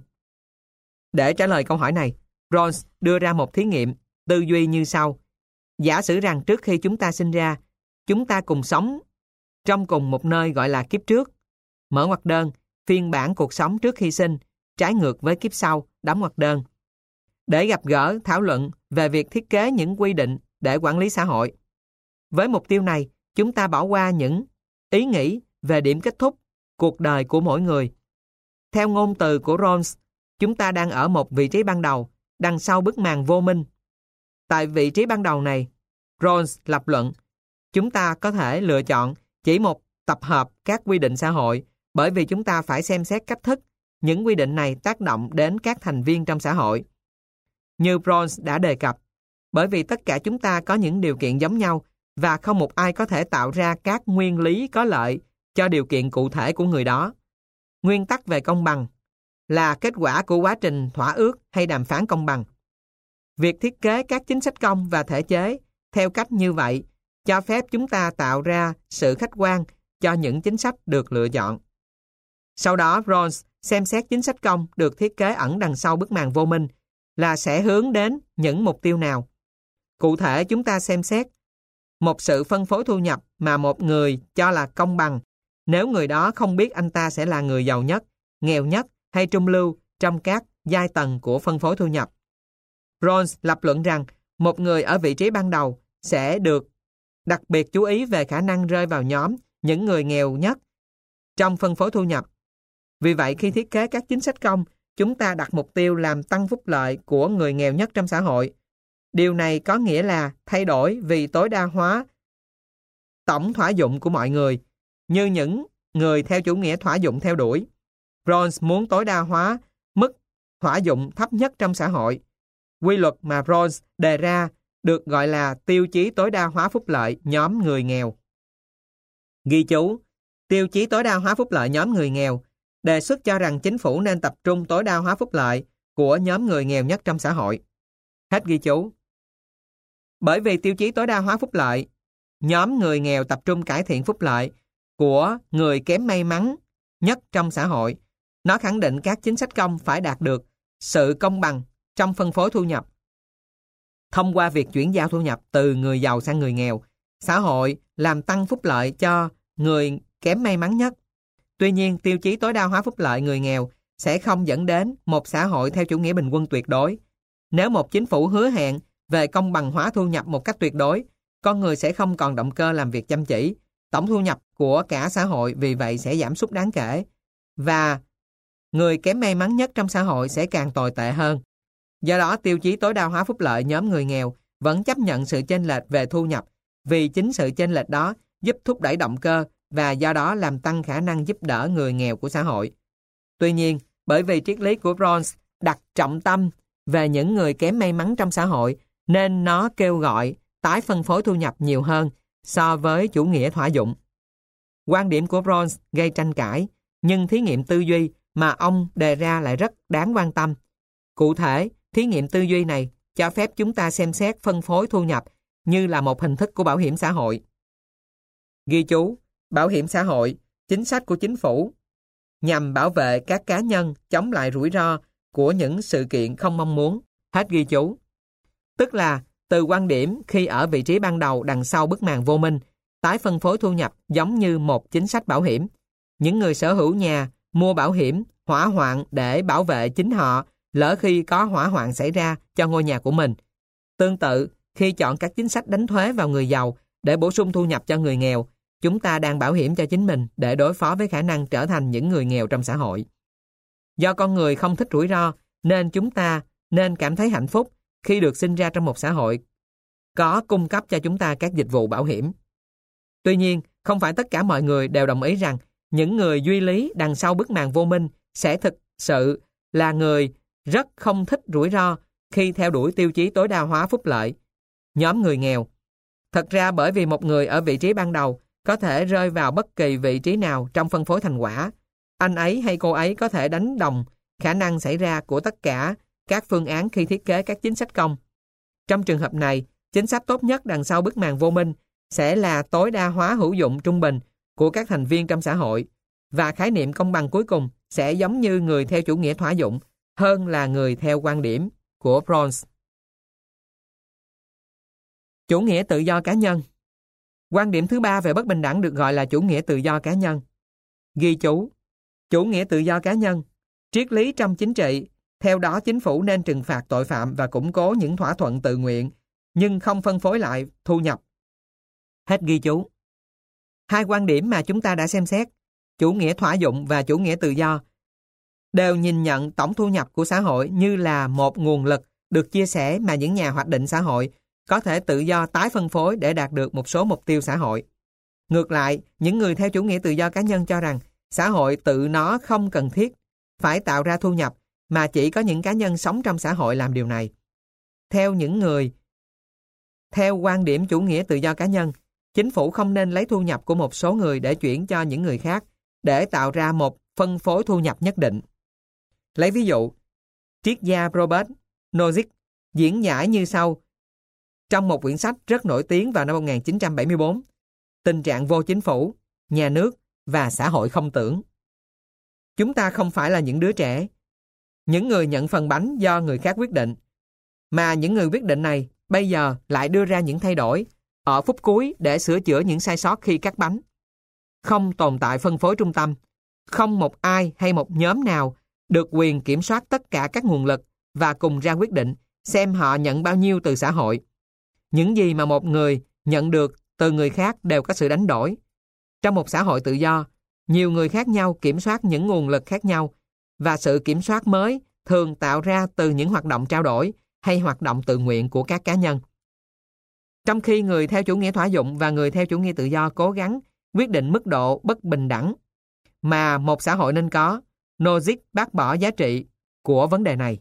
Để trả lời câu hỏi này, Rawls đưa ra một thí nghiệm tư duy như sau. Giả sử rằng trước khi chúng ta sinh ra, chúng ta cùng sống trong cùng một nơi gọi là kiếp trước. Mở ngoặc đơn, phiên bản cuộc sống trước khi sinh, trái ngược với kiếp sau, đóng ngoặc đơn. Để gặp gỡ, thảo luận về việc thiết kế những quy định để quản lý xã hội. Với mục tiêu này, chúng ta bỏ qua những ý nghĩ về điểm kết thúc cuộc đời của mỗi người. Theo ngôn từ của Rawls, chúng ta đang ở một vị trí ban đầu, đằng sau bức màn vô minh. Tại vị trí ban đầu này, Rawls lập luận, chúng ta có thể lựa chọn chỉ một tập hợp các quy định xã hội, bởi vì chúng ta phải xem xét cách thức những quy định này tác động đến các thành viên trong xã hội. Như Rawls đã đề cập, bởi vì tất cả chúng ta có những điều kiện giống nhau và không một ai có thể tạo ra các nguyên lý có lợi cho điều kiện cụ thể của người đó. Nguyên tắc về công bằng là kết quả của quá trình thỏa ước hay đàm phán công bằng. Việc thiết kế các chính sách công và thể chế theo cách như vậy cho phép chúng ta tạo ra sự khách quan cho những chính sách được lựa chọn. Sau đó, Rawls xem xét chính sách công được thiết kế ẩn đằng sau bức màn vô minh là sẽ hướng đến những mục tiêu nào. Cụ thể, chúng ta xem xét một sự phân phối thu nhập mà một người cho là công bằng nếu người đó không biết anh ta sẽ là người giàu nhất, nghèo nhất hay trung lưu trong các giai tầng của phân phối thu nhập. Rawls lập luận rằng một người ở vị trí ban đầu sẽ được đặc biệt chú ý về khả năng rơi vào nhóm những người nghèo nhất trong phân phối thu nhập. Vì vậy, khi thiết kế các chính sách công, chúng ta đặt mục tiêu làm tăng phúc lợi của người nghèo nhất trong xã hội. Điều này có nghĩa là thay đổi vì tối đa hóa tổng thỏa dụng của mọi người, như những người theo chủ nghĩa thỏa dụng theo đuổi. Rawls muốn tối đa hóa mức thỏa dụng thấp nhất trong xã hội. Quy luật mà Rawls đề ra được gọi là tiêu chí tối đa hóa phúc lợi nhóm người nghèo. Ghi chú, tiêu chí tối đa hóa phúc lợi nhóm người nghèo đề xuất cho rằng chính phủ nên tập trung tối đa hóa phúc lợi của nhóm người nghèo nhất trong xã hội. Hết ghi chú. Bởi vì tiêu chí tối đa hóa phúc lợi, nhóm người nghèo tập trung cải thiện phúc lợi của người kém may mắn nhất trong xã hội. Nó khẳng định các chính sách công phải đạt được sự công bằng trong phân phối thu nhập. Thông qua việc chuyển giao thu nhập từ người giàu sang người nghèo, xã hội làm tăng phúc lợi cho người kém may mắn nhất. Tuy nhiên, tiêu chí tối đa hóa phúc lợi người nghèo sẽ không dẫn đến một xã hội theo chủ nghĩa bình quân tuyệt đối. Nếu một chính phủ hứa hẹn về công bằng hóa thu nhập một cách tuyệt đối, con người sẽ không còn động cơ làm việc chăm chỉ. Tổng thu nhập của cả xã hội vì vậy sẽ giảm sút đáng kể. Và người kém may mắn nhất trong xã hội sẽ càng tồi tệ hơn. Do đó, tiêu chí tối đa hóa phúc lợi nhóm người nghèo vẫn chấp nhận sự chênh lệch về thu nhập, vì chính sự chênh lệch đó giúp thúc đẩy động cơ và do đó làm tăng khả năng giúp đỡ người nghèo của xã hội. Tuy nhiên, bởi vì triết lý của Rawls đặt trọng tâm về những người kém may mắn trong xã hội, nên nó kêu gọi tái phân phối thu nhập nhiều hơn so với chủ nghĩa thỏa dụng. Quan điểm của Rawls gây tranh cãi, nhưng thí nghiệm tư duy mà ông đề ra lại rất đáng quan tâm. Cụ thể, thí nghiệm tư duy này cho phép chúng ta xem xét phân phối thu nhập như là một hình thức của bảo hiểm xã hội. Ghi chú, bảo hiểm xã hội, chính sách của chính phủ nhằm bảo vệ các cá nhân chống lại rủi ro của những sự kiện không mong muốn. Hết ghi chú. Tức là, từ quan điểm khi ở vị trí ban đầu đằng sau bức màn vô minh, tái phân phối thu nhập giống như một chính sách bảo hiểm. Những người sở hữu nhà mua bảo hiểm hỏa hoạn để bảo vệ chính họ lỡ khi có hỏa hoạn xảy ra cho ngôi nhà của mình. Tương tự, khi chọn các chính sách đánh thuế vào người giàu để bổ sung thu nhập cho người nghèo, chúng ta đang bảo hiểm cho chính mình để đối phó với khả năng trở thành những người nghèo trong xã hội. Do con người không thích rủi ro, nên chúng ta nên cảm thấy hạnh phúc khi được sinh ra trong một xã hội có cung cấp cho chúng ta các dịch vụ bảo hiểm. Tuy nhiên, không phải tất cả mọi người đều đồng ý rằng những người duy lý đằng sau bức màn vô minh sẽ thực sự là người rất không thích rủi ro khi theo đuổi tiêu chí tối đa hóa phúc lợi. Nhóm người nghèo. Thật ra bởi vì một người ở vị trí ban đầu có thể rơi vào bất kỳ vị trí nào trong phân phối thành quả, anh ấy hay cô ấy có thể đánh đồng khả năng xảy ra của tất cả các phương án khi thiết kế các chính sách công. Trong trường hợp này, chính sách tốt nhất đằng sau bức màn vô minh sẽ là tối đa hóa hữu dụng trung bình của các thành viên trong xã hội, và khái niệm công bằng cuối cùng sẽ giống như người theo chủ nghĩa thỏa dụng hơn là người theo quan điểm của Rawls. Chủ nghĩa tự do cá nhân. Quan điểm thứ ba về bất bình đẳng được gọi là chủ nghĩa tự do cá nhân. Ghi chú: chủ nghĩa tự do cá nhân, triết lý trong chính trị, theo đó chính phủ nên trừng phạt tội phạm và củng cố những thỏa thuận tự nguyện, nhưng không phân phối lại thu nhập. Hết ghi chú. Hai quan điểm mà chúng ta đã xem xét, chủ nghĩa thỏa dụng và chủ nghĩa tự do, đều nhìn nhận tổng thu nhập của xã hội như là một nguồn lực được chia sẻ mà những nhà hoạch định xã hội có thể tự do tái phân phối để đạt được một số mục tiêu xã hội. Ngược lại, những người theo chủ nghĩa tự do cá nhân cho rằng xã hội tự nó không cần thiết phải tạo ra thu nhập, mà chỉ có những cá nhân sống trong xã hội làm điều này. Theo những người theo quan điểm chủ nghĩa tự do cá nhân, chính phủ không nên lấy thu nhập của một số người để chuyển cho những người khác để tạo ra một phân phối thu nhập nhất định. Lấy ví dụ, triết gia Robert Nozick diễn giải như sau trong một quyển sách rất nổi tiếng vào năm 1974, Tình trạng vô chính phủ, nhà nước và xã hội không tưởng. Chúng ta không phải là những đứa trẻ, những người nhận phần bánh do người khác quyết định, mà những người quyết định này bây giờ lại đưa ra những thay đổi ở phút cuối để sửa chữa những sai sót khi cắt bánh. Không tồn tại phân phối trung tâm, không một ai hay một nhóm nào được quyền kiểm soát tất cả các nguồn lực và cùng ra quyết định xem họ nhận bao nhiêu từ xã hội. Những gì mà một người nhận được từ người khác đều có sự đánh đổi. Trong một xã hội tự do, nhiều người khác nhau kiểm soát những nguồn lực khác nhau, và sự kiểm soát mới thường tạo ra từ những hoạt động trao đổi hay hoạt động tự nguyện của các cá nhân. Trong khi người theo chủ nghĩa thỏa dụng và người theo chủ nghĩa tự do cố gắng quyết định mức độ bất bình đẳng mà một xã hội nên có, Nozick bác bỏ giá trị của vấn đề này.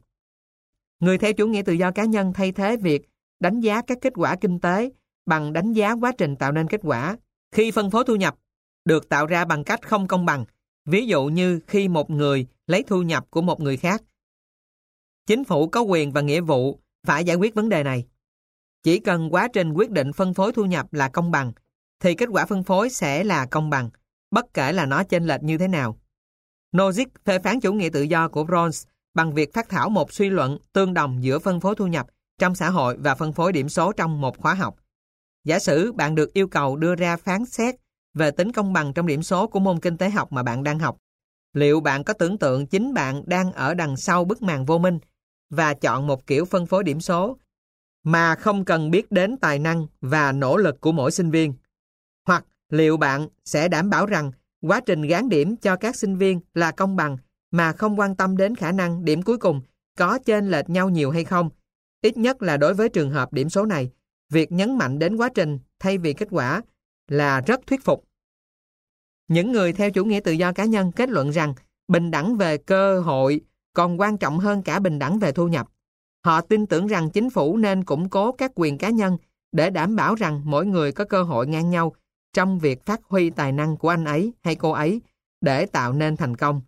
Người theo chủ nghĩa tự do cá nhân thay thế việc đánh giá các kết quả kinh tế bằng đánh giá quá trình tạo nên kết quả. Khi phân phối thu nhập được tạo ra bằng cách không công bằng, ví dụ như khi một người lấy thu nhập của một người khác, chính phủ có quyền và nghĩa vụ phải giải quyết vấn đề này. Chỉ cần quá trình quyết định phân phối thu nhập là công bằng, thì kết quả phân phối sẽ là công bằng, bất kể là nó chênh lệch như thế nào. Nozick phê phán chủ nghĩa tự do của Rawls bằng việc phát thảo một suy luận tương đồng giữa phân phối thu nhập trong xã hội và phân phối điểm số trong một khóa học. Giả sử bạn được yêu cầu đưa ra phán xét về tính công bằng trong điểm số của môn kinh tế học mà bạn đang học. Liệu bạn có tưởng tượng chính bạn đang ở đằng sau bức màn vô minh và chọn một kiểu phân phối điểm số mà không cần biết đến tài năng và nỗ lực của mỗi sinh viên? Hoặc liệu bạn sẽ đảm bảo rằng quá trình gán điểm cho các sinh viên là công bằng mà không quan tâm đến khả năng điểm cuối cùng có chênh lệch nhau nhiều hay không? Ít nhất là đối với trường hợp điểm số này, việc nhấn mạnh đến quá trình thay vì kết quả là rất thuyết phục. Những người theo chủ nghĩa tự do cá nhân kết luận rằng bình đẳng về cơ hội còn quan trọng hơn cả bình đẳng về thu nhập. Họ tin tưởng rằng chính phủ nên củng cố các quyền cá nhân để đảm bảo rằng mỗi người có cơ hội ngang nhau trong việc phát huy tài năng của anh ấy hay cô ấy để tạo nên thành công.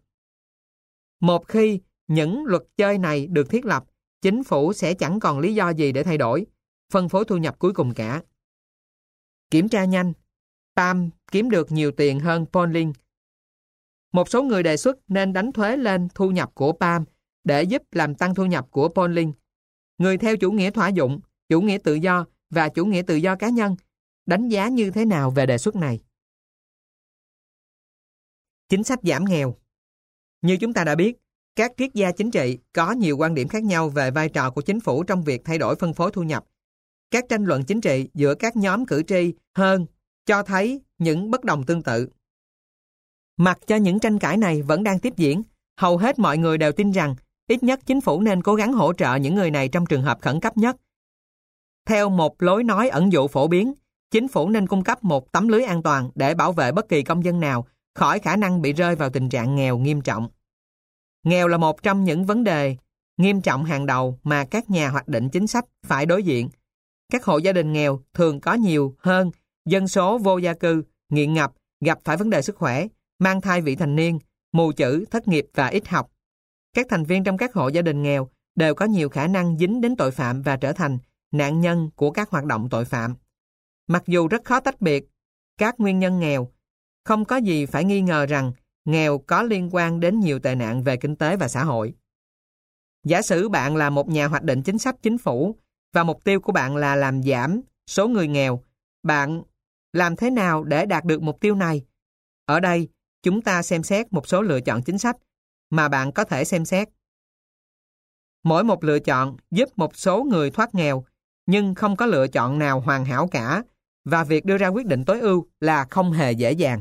Một khi những luật chơi này được thiết lập, chính phủ sẽ chẳng còn lý do gì để thay đổi phân phối thu nhập cuối cùng cả. Kiểm tra nhanh. Pam kiếm được nhiều tiền hơn Pauline. Một số người đề xuất nên đánh thuế lên thu nhập của Pam để giúp làm tăng thu nhập của Pauline. Người theo chủ nghĩa thỏa dụng, chủ nghĩa tự do và chủ nghĩa tự do cá nhân đánh giá như thế nào về đề xuất này? Chính sách giảm nghèo. Như chúng ta đã biết, Các triết gia chính trị có nhiều quan điểm khác nhau về vai trò của chính phủ trong việc thay đổi phân phối thu nhập. Các tranh luận chính trị giữa các nhóm cử tri hơn cho thấy những bất đồng tương tự. Mặc cho những tranh cãi này vẫn đang tiếp diễn, hầu hết mọi người đều tin rằng ít nhất chính phủ nên cố gắng hỗ trợ những người này trong trường hợp khẩn cấp nhất. Theo một lối nói ẩn dụ phổ biến, chính phủ nên cung cấp một tấm lưới an toàn để bảo vệ bất kỳ công dân nào khỏi khả năng bị rơi vào tình trạng nghèo nghiêm trọng. Nghèo là một trong những vấn đề nghiêm trọng hàng đầu mà các nhà hoạch định chính sách phải đối diện. Các hộ gia đình nghèo thường có nhiều hơn dân số vô gia cư, nghiện ngập, gặp phải vấn đề sức khỏe, mang thai vị thành niên, mù chữ, thất nghiệp và ít học. Các thành viên trong các hộ gia đình nghèo đều có nhiều khả năng dính đến tội phạm và trở thành nạn nhân của các hoạt động tội phạm. Mặc dù rất khó tách biệt các nguyên nhân nghèo, không có gì phải nghi ngờ rằng nghèo có liên quan đến nhiều tệ nạn về kinh tế và xã hội. Giả sử bạn là một nhà hoạch định chính sách chính phủ và mục tiêu của bạn là làm giảm số người nghèo, bạn làm thế nào để đạt được mục tiêu này? Ở đây, chúng ta xem xét một số lựa chọn chính sách mà bạn có thể xem xét. Mỗi một lựa chọn giúp một số người thoát nghèo, nhưng không có lựa chọn nào hoàn hảo cả, và việc đưa ra quyết định tối ưu là không hề dễ dàng.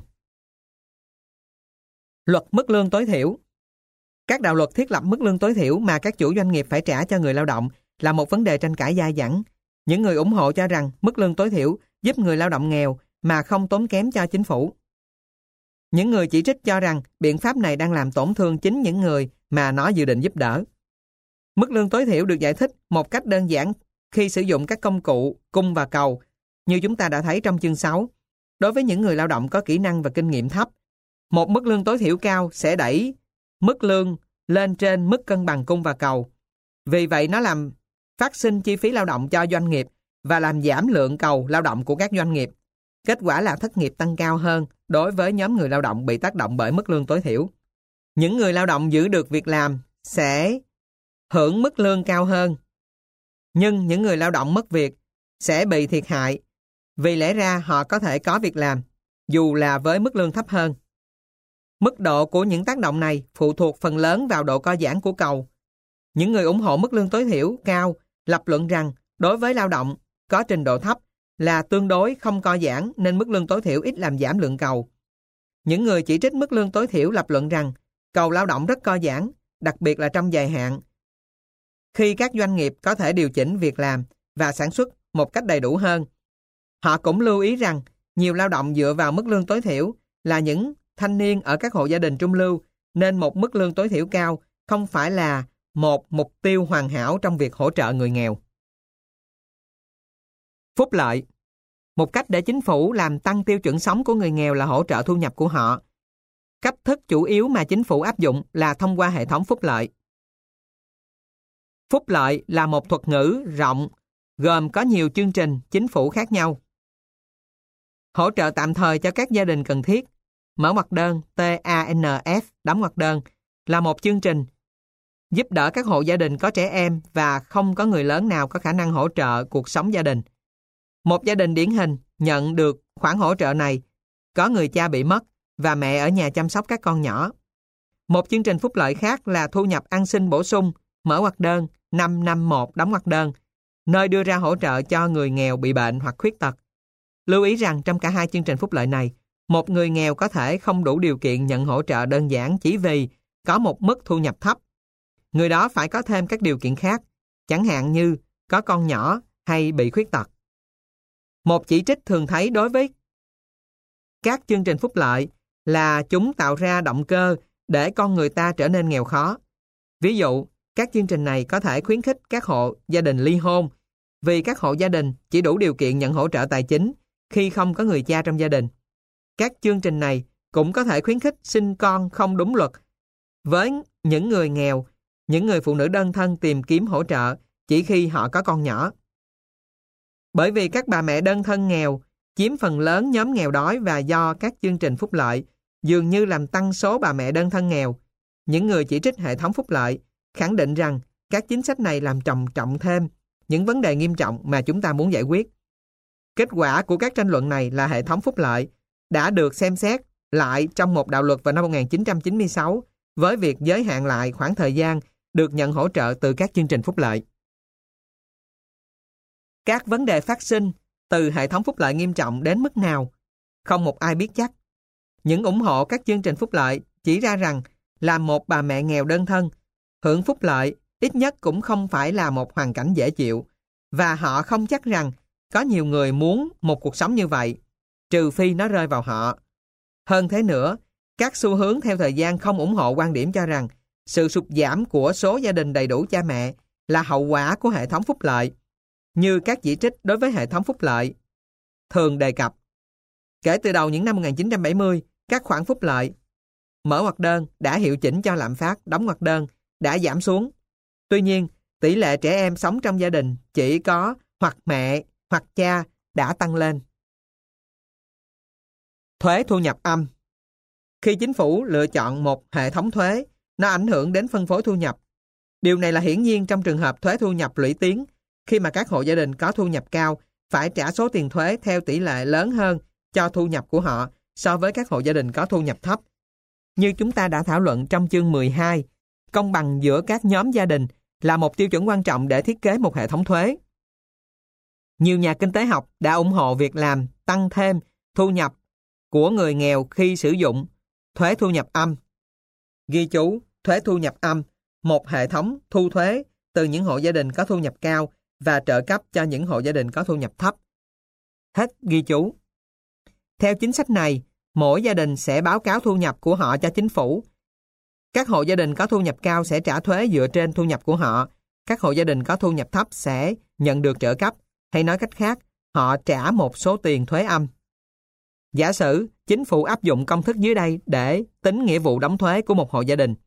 Luật mức lương tối thiểu. Các đạo luật thiết lập mức lương tối thiểu mà các chủ doanh nghiệp phải trả cho người lao động là một vấn đề tranh cãi dai dẳng. Những người ủng hộ cho rằng mức lương tối thiểu giúp người lao động nghèo mà không tốn kém cho chính phủ. Những người chỉ trích cho rằng biện pháp này đang làm tổn thương chính những người mà nó dự định giúp đỡ. Mức lương tối thiểu được giải thích một cách đơn giản khi sử dụng các công cụ cung và cầu, như chúng ta đã thấy trong chương 6. Đối với những người lao động có kỹ năng và kinh nghiệm thấp, một mức lương tối thiểu cao sẽ đẩy mức lương lên trên mức cân bằng cung và cầu. Vì vậy nó làm phát sinh chi phí lao động cho doanh nghiệp và làm giảm lượng cầu lao động của các doanh nghiệp. Kết quả là thất nghiệp tăng cao hơn đối với nhóm người lao động bị tác động bởi mức lương tối thiểu. Những người lao động giữ được việc làm sẽ hưởng mức lương cao hơn. Nhưng những người lao động mất việc sẽ bị thiệt hại vì lẽ ra họ có thể có việc làm, dù là với mức lương thấp hơn. Mức độ của những tác động này phụ thuộc phần lớn vào độ co giãn của cầu. Những người ủng hộ mức lương tối thiểu cao lập luận rằng đối với lao động có trình độ thấp là tương đối không co giãn nên mức lương tối thiểu ít làm giảm lượng cầu. Những người chỉ trích mức lương tối thiểu lập luận rằng cầu lao động rất co giãn, đặc biệt là trong dài hạn, khi các doanh nghiệp có thể điều chỉnh việc làm và sản xuất một cách đầy đủ hơn. Họ cũng lưu ý rằng nhiều lao động dựa vào mức lương tối thiểu là những thanh niên ở các hộ gia đình trung lưu, nên một mức lương tối thiểu cao không phải là một mục tiêu hoàn hảo trong việc hỗ trợ người nghèo. Phúc lợi. Một cách để chính phủ làm tăng tiêu chuẩn sống của người nghèo là hỗ trợ thu nhập của họ. Cách thức chủ yếu mà chính phủ áp dụng là thông qua hệ thống phúc lợi. Phúc lợi là một thuật ngữ rộng, gồm có nhiều chương trình chính phủ khác nhau. Hỗ trợ tạm thời cho các gia đình cần thiết, mở ngoặc đơn TANF đóng ngoặc đơn, là một chương trình giúp đỡ các hộ gia đình có trẻ em và không có người lớn nào có khả năng hỗ trợ cuộc sống gia đình. Một gia đình điển hình nhận được khoản hỗ trợ này có người cha bị mất và mẹ ở nhà chăm sóc các con nhỏ. Một chương trình phúc lợi khác là thu nhập an sinh bổ sung, mở ngoặc đơn 551 đóng ngoặc đơn, nơi đưa ra hỗ trợ cho người nghèo bị bệnh hoặc khuyết tật. Lưu ý rằng trong cả hai chương trình phúc lợi này, một người nghèo có thể không đủ điều kiện nhận hỗ trợ đơn giản chỉ vì có một mức thu nhập thấp. Người đó phải có thêm các điều kiện khác, chẳng hạn như có con nhỏ hay bị khuyết tật. Một chỉ trích thường thấy đối với các chương trình phúc lợi là chúng tạo ra động cơ để con người ta trở nên nghèo khó. Ví dụ, các chương trình này có thể khuyến khích các hộ gia đình ly hôn vì các hộ gia đình chỉ đủ điều kiện nhận hỗ trợ tài chính khi không có người cha trong gia đình. Các chương trình này cũng có thể khuyến khích sinh con không đúng luật với những người nghèo, những người phụ nữ đơn thân tìm kiếm hỗ trợ chỉ khi họ có con nhỏ. Bởi vì các bà mẹ đơn thân nghèo chiếm phần lớn nhóm nghèo đói và do các chương trình phúc lợi dường như làm tăng số bà mẹ đơn thân nghèo, những người chỉ trích hệ thống phúc lợi khẳng định rằng các chính sách này làm trầm trọng thêm những vấn đề nghiêm trọng mà chúng ta muốn giải quyết. Kết quả của các tranh luận này là hệ thống phúc lợi đã được xem xét lại trong một đạo luật vào năm 1996 với việc giới hạn lại khoảng thời gian được nhận hỗ trợ từ các chương trình phúc lợi. Các vấn đề phát sinh từ hệ thống phúc lợi nghiêm trọng đến mức nào? Không một ai biết chắc. Những ủng hộ các chương trình phúc lợi chỉ ra rằng là một bà mẹ nghèo đơn thân, hưởng phúc lợi ít nhất cũng không phải là một hoàn cảnh dễ chịu, và họ không chắc rằng có nhiều người muốn một cuộc sống như vậy, trừ phi nó rơi vào họ. Hơn thế nữa, các xu hướng theo thời gian không ủng hộ quan điểm cho rằng sự sụt giảm của số gia đình đầy đủ cha mẹ là hậu quả của hệ thống phúc lợi, như các chỉ trích đối với hệ thống phúc lợi thường đề cập. Kể từ đầu những năm 1970, các khoản phúc lợi, mở ngoặc đơn, đã hiệu chỉnh cho lạm phát, đóng ngoặc đơn, đã giảm xuống. Tuy nhiên, tỷ lệ trẻ em sống trong gia đình chỉ có hoặc mẹ hoặc cha đã tăng lên. Thuế thu nhập âm. Khi chính phủ lựa chọn một hệ thống thuế, nó ảnh hưởng đến phân phối thu nhập. Điều này là hiển nhiên trong trường hợp thuế thu nhập lũy tiến, khi mà các hộ gia đình có thu nhập cao phải trả số tiền thuế theo tỷ lệ lớn hơn cho thu nhập của họ so với các hộ gia đình có thu nhập thấp. Như chúng ta đã thảo luận trong chương 12, công bằng giữa các nhóm gia đình là một tiêu chuẩn quan trọng để thiết kế một hệ thống thuế. Nhiều nhà kinh tế học đã ủng hộ việc làm tăng thêm thu nhập của người nghèo khi sử dụng thuế thu nhập âm. Ghi chú, thuế thu nhập âm, một hệ thống thu thuế từ những hộ gia đình có thu nhập cao và trợ cấp cho những hộ gia đình có thu nhập thấp. Hết ghi chú. Theo chính sách này, mỗi gia đình sẽ báo cáo thu nhập của họ cho chính phủ. Các hộ gia đình có thu nhập cao sẽ trả thuế dựa trên thu nhập của họ. Các hộ gia đình có thu nhập thấp sẽ nhận được trợ cấp, hay nói cách khác, họ trả một số tiền thuế âm. Giả sử chính phủ áp dụng công thức dưới đây để tính nghĩa vụ đóng thuế của một hộ gia đình.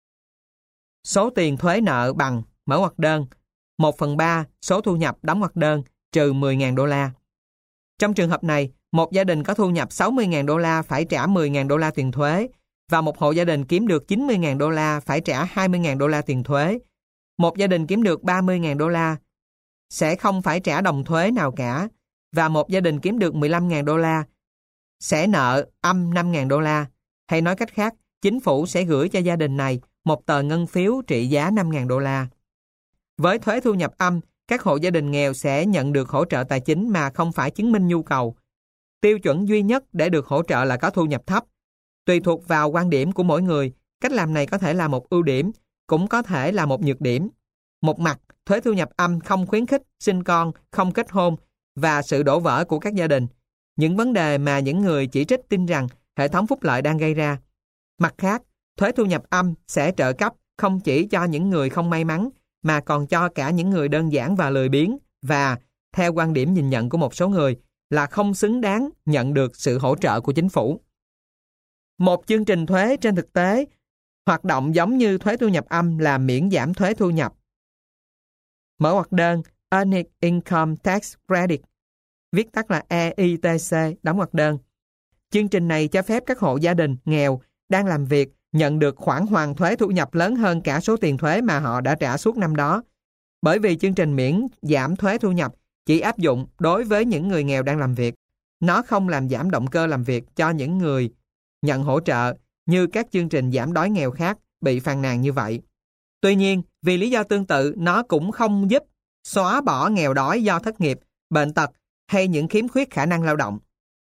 Số tiền thuế nợ bằng, mở ngoặc đơn, 1/3 số thu nhập đóng ngoặc đơn trừ 10.000 đô la. Trong trường hợp này, một gia đình có thu nhập 60.000 đô la phải trả 10.000 đô la tiền thuế, và một hộ gia đình kiếm được 90.000 đô la phải trả 20.000 đô la tiền thuế. Một gia đình kiếm được 30.000 đô la sẽ không phải trả đồng thuế nào cả, và một gia đình kiếm được 15.000 đô la sẽ nợ âm 5.000 đô la. Hay nói cách khác, chính phủ sẽ gửi cho gia đình này một tờ ngân phiếu trị giá 5.000 đô la. Với thuế thu nhập âm, các hộ gia đình nghèo sẽ nhận được hỗ trợ tài chính mà không phải chứng minh nhu cầu. Tiêu chuẩn duy nhất để được hỗ trợ là có thu nhập thấp. Tùy thuộc vào quan điểm của mỗi người, cách làm này có thể là một ưu điểm, cũng có thể là một nhược điểm. Một mặt, thuế thu nhập âm không khuyến khích sinh con, không kết hôn và sự đổ vỡ của các gia đình, những vấn đề mà những người chỉ trích tin rằng hệ thống phúc lợi đang gây ra. Mặt khác, thuế thu nhập âm sẽ trợ cấp không chỉ cho những người không may mắn, mà còn cho cả những người đơn giản và lười biếng và, theo quan điểm nhìn nhận của một số người, là không xứng đáng nhận được sự hỗ trợ của chính phủ. Một chương trình thuế trên thực tế hoạt động giống như thuế thu nhập âm là miễn giảm thuế thu nhập. Mở ngoặc đơn Earned Income Tax Credit, viết tắt là EITC, đóng ngoặc đơn. Chương trình này cho phép các hộ gia đình nghèo đang làm việc nhận được khoản hoàn thuế thu nhập lớn hơn cả số tiền thuế mà họ đã trả suốt năm đó. Bởi vì chương trình miễn giảm thuế thu nhập chỉ áp dụng đối với những người nghèo đang làm việc. Nó không làm giảm động cơ làm việc cho những người nhận hỗ trợ như các chương trình giảm đói nghèo khác bị phàn nàn như vậy. Tuy nhiên, vì lý do tương tự, nó cũng không giúp xóa bỏ nghèo đói do thất nghiệp, bệnh tật hay những khiếm khuyết khả năng lao động.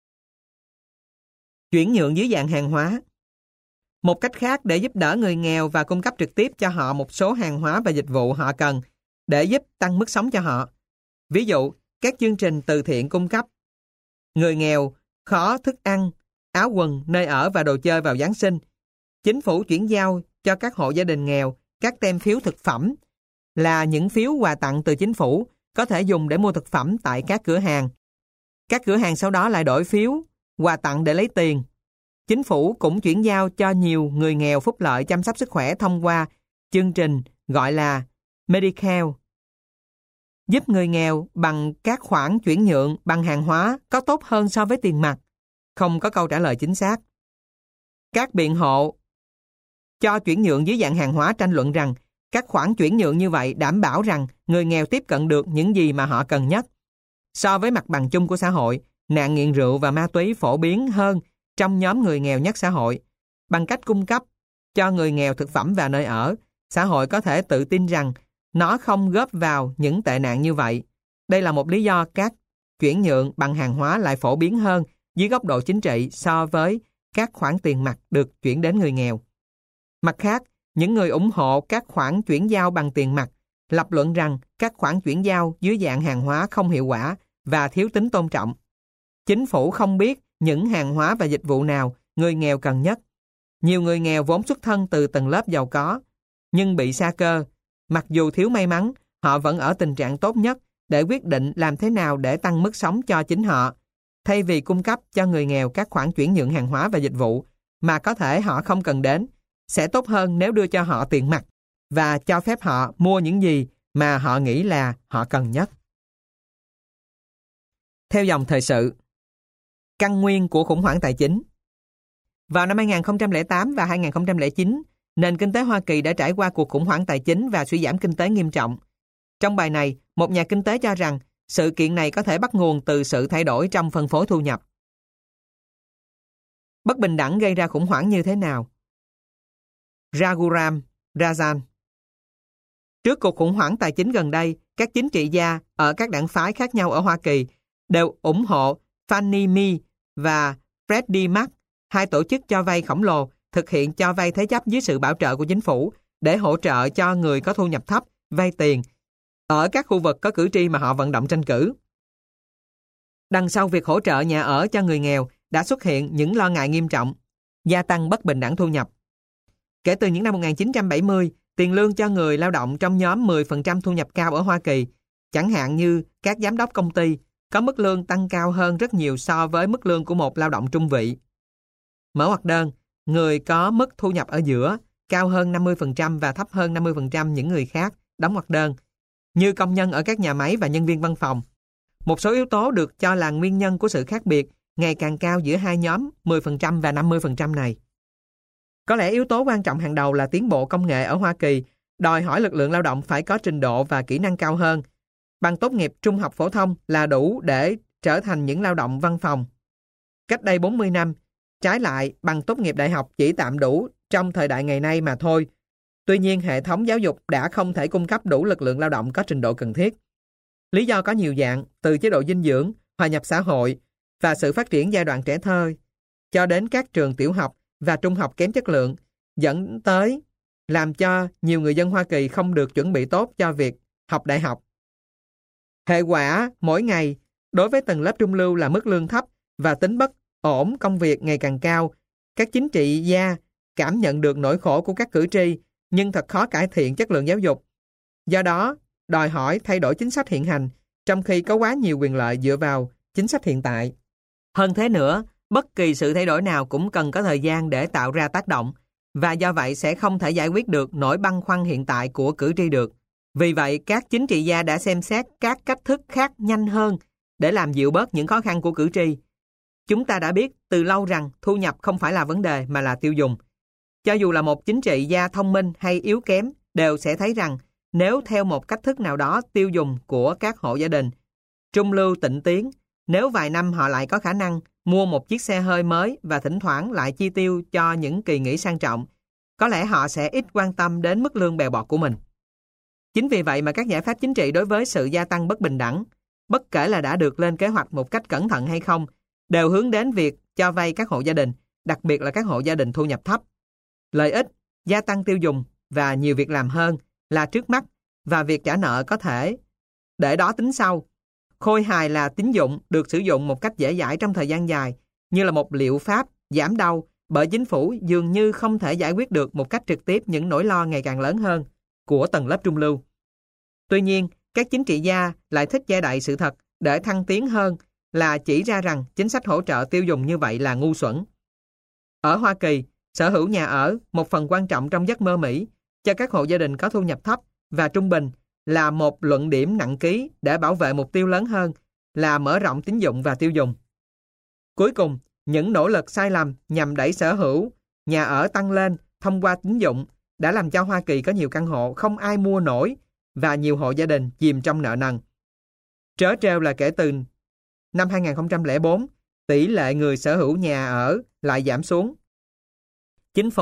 Chuyển nhượng dưới dạng hàng hóa. Một cách khác để giúp đỡ người nghèo và cung cấp trực tiếp cho họ một số hàng hóa và dịch vụ họ cần để giúp tăng mức sống cho họ. Ví dụ, các chương trình từ thiện cung cấp người nghèo khó thức ăn, áo quần, nơi ở và đồ chơi vào Giáng sinh. Chính phủ chuyển giao cho các hộ gia đình nghèo các tem phiếu thực phẩm là những phiếu quà tặng từ chính phủ có thể dùng để mua thực phẩm tại các cửa hàng. Các cửa hàng sau đó lại đổi phiếu quà tặng để lấy tiền. Chính phủ cũng chuyển giao cho nhiều người nghèo phúc lợi chăm sóc sức khỏe thông qua chương trình gọi là Medicare, giúp người nghèo bằng các khoản chuyển nhượng bằng hàng hóa có tốt hơn so với tiền mặt. Không có câu trả lời chính xác. Các biện hộ cho chuyển nhượng dưới dạng hàng hóa tranh luận rằng các khoản chuyển nhượng như vậy đảm bảo rằng người nghèo tiếp cận được những gì mà họ cần nhất. So với mặt bằng chung của xã hội, nạn nghiện rượu và ma túy phổ biến hơn trong nhóm người nghèo nhất xã hội. Bằng cách cung cấp cho người nghèo thực phẩm và nơi ở, xã hội có thể tự tin rằng nó không góp vào những tệ nạn như vậy. Đây là một lý do các chuyển nhượng bằng hàng hóa lại phổ biến hơn dưới góc độ chính trị so với các khoản tiền mặt được chuyển đến người nghèo. Mặt khác, những người ủng hộ các khoản chuyển giao bằng tiền mặt lập luận rằng các khoản chuyển giao dưới dạng hàng hóa không hiệu quả và thiếu tính tôn trọng. Chính phủ không biết những hàng hóa và dịch vụ nào người nghèo cần nhất. Nhiều người nghèo vốn xuất thân từ tầng lớp giàu có, nhưng bị sa cơ. Mặc dù thiếu may mắn, họ vẫn ở tình trạng tốt nhất để quyết định làm thế nào để tăng mức sống cho chính họ. Thay vì cung cấp cho người nghèo các khoản chuyển nhượng hàng hóa và dịch vụ mà có thể họ không cần đến, sẽ tốt hơn nếu đưa cho họ tiền mặt và cho phép họ mua những gì mà họ nghĩ là họ cần nhất. Theo dòng thời sự, căn nguyên của khủng hoảng tài chính. Vào năm 2008 và 2009, nền kinh tế Hoa Kỳ đã trải qua cuộc khủng hoảng tài chính và suy giảm kinh tế nghiêm trọng. Trong bài này, một nhà kinh tế cho rằng sự kiện này có thể bắt nguồn từ sự thay đổi trong phân phối thu nhập. Bất bình đẳng gây ra khủng hoảng như thế nào? Raghuram Rajan. Trước cuộc khủng hoảng tài chính gần đây, các chính trị gia ở các đảng phái khác nhau ở Hoa Kỳ đều ủng hộ Fannie Mae và Freddie Mac, hai tổ chức cho vay khổng lồ, thực hiện cho vay thế chấp dưới sự bảo trợ của chính phủ để hỗ trợ cho người có thu nhập thấp vay tiền ở các khu vực có cử tri mà họ vận động tranh cử. Đằng sau việc hỗ trợ nhà ở cho người nghèo đã xuất hiện những lo ngại nghiêm trọng, gia tăng bất bình đẳng thu nhập. Kể từ những năm 1970, tiền lương cho người lao động trong nhóm 10% thu nhập cao ở Hoa Kỳ, chẳng hạn như các giám đốc công ty, có mức lương tăng cao hơn rất nhiều so với mức lương của một lao động trung vị. Mở ngoặc đơn, người có mức thu nhập ở giữa, cao hơn 50% và thấp hơn 50% những người khác, đóng ngoặc đơn, như công nhân ở các nhà máy và nhân viên văn phòng. Một số yếu tố được cho là nguyên nhân của sự khác biệt ngày càng cao giữa hai nhóm 10% và 50% này. Có lẽ yếu tố quan trọng hàng đầu là tiến bộ công nghệ ở Hoa Kỳ đòi hỏi lực lượng lao động phải có trình độ và kỹ năng cao hơn. Bằng tốt nghiệp trung học phổ thông là đủ để trở thành những lao động văn phòng. Cách đây 40 năm, trái lại, bằng tốt nghiệp đại học chỉ tạm đủ trong thời đại ngày nay mà thôi. Tuy nhiên, hệ thống giáo dục đã không thể cung cấp đủ lực lượng lao động có trình độ cần thiết. Lý do có nhiều dạng, từ chế độ dinh dưỡng, hòa nhập xã hội và sự phát triển giai đoạn trẻ thơ, cho đến các trường tiểu học và trung học kém chất lượng, dẫn tới làm cho nhiều người dân Hoa Kỳ không được chuẩn bị tốt cho việc học đại học. Hệ quả mỗi ngày đối với tầng lớp trung lưu là mức lương thấp và tính bất ổn công việc ngày càng cao. Các chính trị gia cảm nhận được nỗi khổ của các cử tri, nhưng thật khó cải thiện chất lượng giáo dục. Do đó, đòi hỏi thay đổi chính sách hiện hành, trong khi có quá nhiều quyền lợi dựa vào chính sách hiện tại. Hơn thế nữa, bất kỳ sự thay đổi nào cũng cần có thời gian để tạo ra tác động, và do vậy sẽ không thể giải quyết được nỗi băn khoăn hiện tại của cử tri được. Vì vậy, các chính trị gia đã xem xét các cách thức khác nhanh hơn để làm dịu bớt những khó khăn của cử tri. Chúng ta đã biết từ lâu rằng thu nhập không phải là vấn đề mà là tiêu dùng. Cho dù là một chính trị gia thông minh hay yếu kém, đều sẽ thấy rằng nếu theo một cách thức nào đó tiêu dùng của các hộ gia đình trung lưu tịnh tiến, nếu vài năm họ lại có khả năng mua một chiếc xe hơi mới và thỉnh thoảng lại chi tiêu cho những kỳ nghỉ sang trọng, có lẽ họ sẽ ít quan tâm đến mức lương bèo bọt của mình. Chính vì vậy mà các giải pháp chính trị đối với sự gia tăng bất bình đẳng, bất kể là đã được lên kế hoạch một cách cẩn thận hay không, đều hướng đến việc cho vay các hộ gia đình, đặc biệt là các hộ gia đình thu nhập thấp. Lợi ích, gia tăng tiêu dùng và nhiều việc làm hơn là trước mắt, và việc trả nợ có thể để đó tính sau. Khôi hài là tín dụng được sử dụng một cách dễ dãi trong thời gian dài, như là một liệu pháp giảm đau, bởi chính phủ dường như không thể giải quyết được một cách trực tiếp những nỗi lo ngày càng lớn hơn của tầng lớp trung lưu. Tuy nhiên, các chính trị gia lại thích che đậy sự thật để thăng tiến hơn là chỉ ra rằng chính sách hỗ trợ tiêu dùng như vậy là ngu xuẩn. Ở Hoa Kỳ, sở hữu nhà ở, một phần quan trọng trong giấc mơ Mỹ, cho các hộ gia đình có thu nhập thấp và trung bình là một luận điểm nặng ký để bảo vệ mục tiêu lớn hơn là mở rộng tín dụng và tiêu dùng. Cuối cùng, những nỗ lực sai lầm nhằm đẩy sở hữu nhà ở tăng lên thông qua tín dụng đã làm cho Hoa Kỳ có nhiều căn hộ không ai mua nổi và nhiều hộ gia đình chìm trong nợ nần. Trớ trêu là kể từ năm 2004, tỷ lệ người sở hữu nhà ở lại giảm xuống. Chính phủ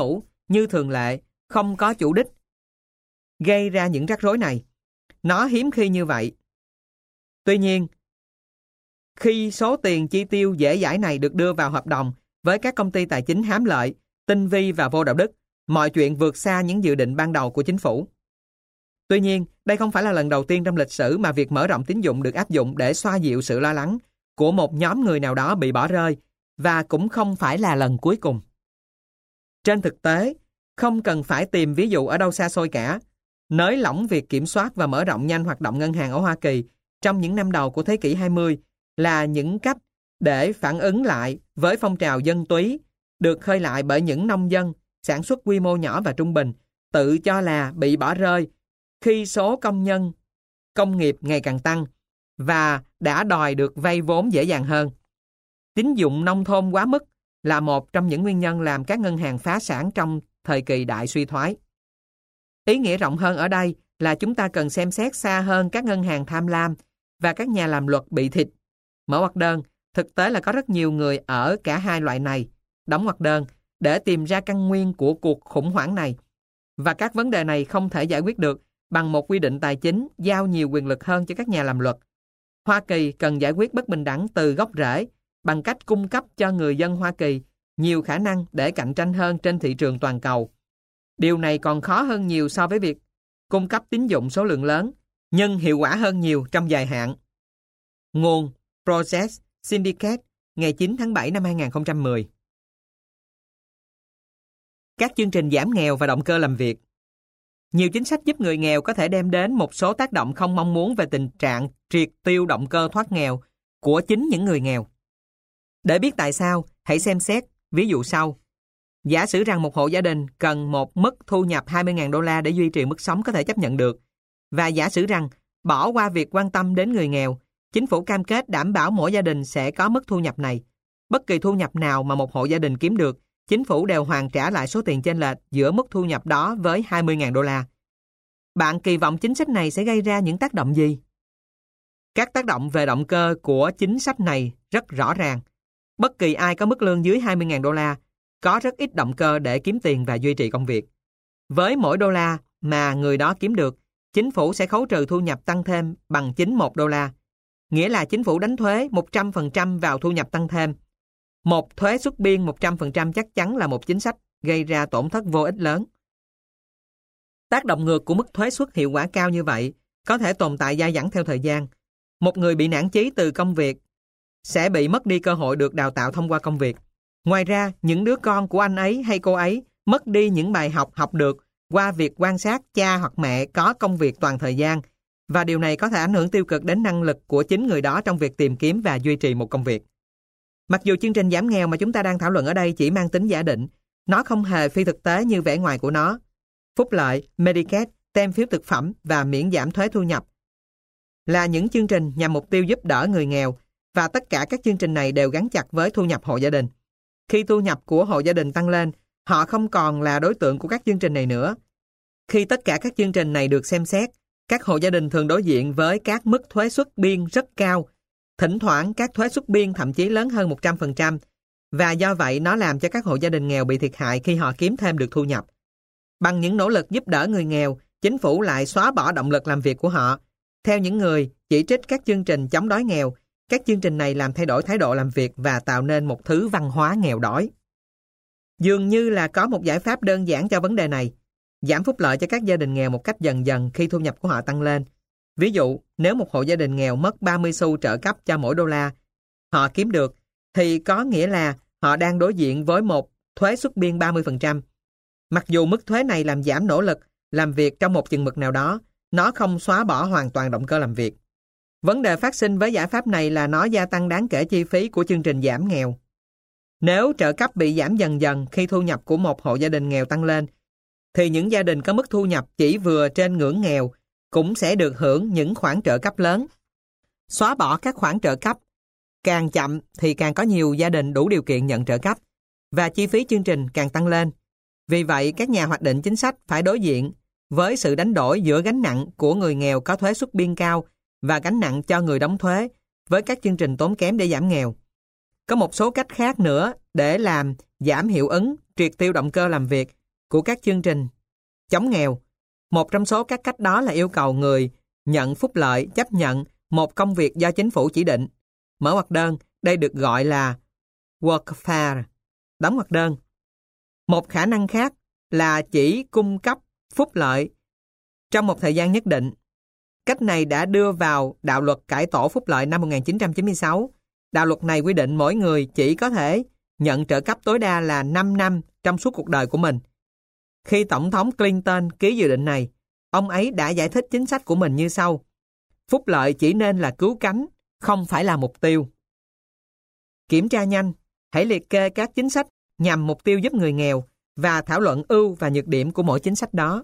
như thường lệ, không có chủ đích, gây ra những rắc rối này. Nó hiếm khi như vậy. Tuy nhiên, khi số tiền chi tiêu dễ dãi này được đưa vào hợp đồng với các công ty tài chính hám lợi, tinh vi và vô đạo đức, mọi chuyện vượt xa những dự định ban đầu của chính phủ. Tuy nhiên, đây không phải là lần đầu tiên trong lịch sử mà việc mở rộng tín dụng được áp dụng để xoa dịu sự lo lắng của một nhóm người nào đó bị bỏ rơi, và cũng không phải là lần cuối cùng. Trên thực tế, không cần phải tìm ví dụ ở đâu xa xôi cả. Nới lỏng việc kiểm soát và mở rộng nhanh hoạt động ngân hàng ở Hoa Kỳ trong những năm đầu của thế kỷ 20 là những cách để phản ứng lại với phong trào dân túy được khơi lại bởi những nông dân sản xuất quy mô nhỏ và trung bình tự cho là bị bỏ rơi khi số công nhân công nghiệp ngày càng tăng và đã đòi được vay vốn dễ dàng hơn. Tín dụng nông thôn quá mức là một trong những nguyên nhân làm các ngân hàng phá sản trong thời kỳ đại suy thoái. Ý nghĩa rộng hơn ở đây là chúng ta cần xem xét xa hơn các ngân hàng tham lam và các nhà làm luật bị thịt. Mở ngoặc đơn, thực tế là có rất nhiều người ở cả hai loại này, đóng ngoặc đơn, để tìm ra căn nguyên của cuộc khủng hoảng này. Và các vấn đề này không thể giải quyết được bằng một quy định tài chính giao nhiều quyền lực hơn cho các nhà làm luật. Hoa Kỳ cần giải quyết bất bình đẳng từ gốc rễ bằng cách cung cấp cho người dân Hoa Kỳ nhiều khả năng để cạnh tranh hơn trên thị trường toàn cầu. Điều này còn khó hơn nhiều so với việc cung cấp tín dụng số lượng lớn, nhưng hiệu quả hơn nhiều trong dài hạn. Nguồn Process Syndicate, ngày 9 tháng 7 năm 2010. Các chương trình giảm nghèo và động cơ làm việc. Nhiều chính sách giúp người nghèo có thể đem đến một số tác động không mong muốn về tình trạng triệt tiêu động cơ thoát nghèo của chính những người nghèo. Để biết tại sao, hãy xem xét ví dụ sau. Giả sử rằng một hộ gia đình cần một mức thu nhập 20.000 đô la để duy trì mức sống có thể chấp nhận được. Và giả sử rằng, bỏ qua việc quan tâm đến người nghèo, chính phủ cam kết đảm bảo mỗi gia đình sẽ có mức thu nhập này. Bất kỳ thu nhập nào mà một hộ gia đình kiếm được, chính phủ đều hoàn trả lại số tiền chênh lệch giữa mức thu nhập đó với 20.000 đô la. Bạn kỳ vọng chính sách này sẽ gây ra những tác động gì? Các tác động về động cơ của chính sách này rất rõ ràng. Bất kỳ ai có mức lương dưới 20.000 đô la có rất ít động cơ để kiếm tiền và duy trì công việc. Với mỗi đô la mà người đó kiếm được, chính phủ sẽ khấu trừ thu nhập tăng thêm bằng chính 1 đô la. Nghĩa là chính phủ đánh thuế 100% vào thu nhập tăng thêm. Một thuế suất biên 100% chắc chắn là một chính sách gây ra tổn thất vô ích lớn. Tác động ngược của mức thuế suất hiệu quả cao như vậy có thể tồn tại dai dẳng theo thời gian. Một người bị nản chí từ công việc sẽ bị mất đi cơ hội được đào tạo thông qua công việc. Ngoài ra, những đứa con của anh ấy hay cô ấy mất đi những bài học học được qua việc quan sát cha hoặc mẹ có công việc toàn thời gian, và điều này có thể ảnh hưởng tiêu cực đến năng lực của chính người đó trong việc tìm kiếm và duy trì một công việc. Mặc dù chương trình giảm nghèo mà chúng ta đang thảo luận ở đây chỉ mang tính giả định, nó không hề phi thực tế như vẻ ngoài của nó. Phúc lợi, Medicaid, tem phiếu thực phẩm và miễn giảm thuế thu nhập là những chương trình nhằm mục tiêu giúp đỡ người nghèo, và tất cả các chương trình này đều gắn chặt với thu nhập hộ gia đình. Khi thu nhập của hộ gia đình tăng lên, họ không còn là đối tượng của các chương trình này nữa. Khi tất cả các chương trình này được xem xét, các hộ gia đình thường đối diện với các mức thuế suất biên rất cao. Thỉnh thoảng các thuế suất biên thậm chí lớn hơn 100%, và do vậy nó làm cho các hộ gia đình nghèo bị thiệt hại khi họ kiếm thêm được thu nhập. Bằng những nỗ lực giúp đỡ người nghèo, chính phủ lại xóa bỏ động lực làm việc của họ. Theo những người chỉ trích các chương trình chống đói nghèo, các chương trình này làm thay đổi thái độ làm việc và tạo nên một thứ văn hóa nghèo đói. Dường như là có một giải pháp đơn giản cho vấn đề này: giảm phúc lợi cho các gia đình nghèo một cách dần dần khi thu nhập của họ tăng lên. Ví dụ, nếu một hộ gia đình nghèo mất 30 xu trợ cấp cho mỗi đô la họ kiếm được, thì có nghĩa là họ đang đối diện với một thuế suất biên 30%. Mặc dù mức thuế này làm giảm nỗ lực làm việc trong một chừng mực nào đó, nó không xóa bỏ hoàn toàn động cơ làm việc. Vấn đề phát sinh với giải pháp này là nó gia tăng đáng kể chi phí của chương trình giảm nghèo. Nếu trợ cấp bị giảm dần dần khi thu nhập của một hộ gia đình nghèo tăng lên, thì những gia đình có mức thu nhập chỉ vừa trên ngưỡng nghèo cũng sẽ được hưởng những khoản trợ cấp lớn. Xóa bỏ các khoản trợ cấp càng chậm thì càng có nhiều gia đình đủ điều kiện nhận trợ cấp, và chi phí chương trình càng tăng lên. Vì vậy, các nhà hoạch định chính sách phải đối diện với sự đánh đổi giữa gánh nặng của người nghèo có thuế suất biên cao và gánh nặng cho người đóng thuế với các chương trình tốn kém để giảm nghèo. Có một số cách khác nữa để làm giảm hiệu ứng triệt tiêu động cơ làm việc của các chương trình chống nghèo. Một trong số các cách đó là yêu cầu người nhận phúc lợi chấp nhận một công việc do chính phủ chỉ định. Mở ngoặc đơn, đây được gọi là workfare. Đóng ngoặc đơn. Một khả năng khác là chỉ cung cấp phúc lợi trong một thời gian nhất định. Cách này đã đưa vào đạo luật cải tổ phúc lợi năm 1996. Đạo luật này quy định mỗi người chỉ có thể nhận trợ cấp tối đa là 5 năm trong suốt cuộc đời của mình. Khi Tổng thống Clinton ký dự định này, ông ấy đã giải thích chính sách của mình như sau: phúc lợi chỉ nên là cứu cánh, không phải là mục tiêu. Kiểm tra nhanh, hãy liệt kê các chính sách nhằm mục tiêu giúp người nghèo và thảo luận ưu và nhược điểm của mỗi chính sách đó.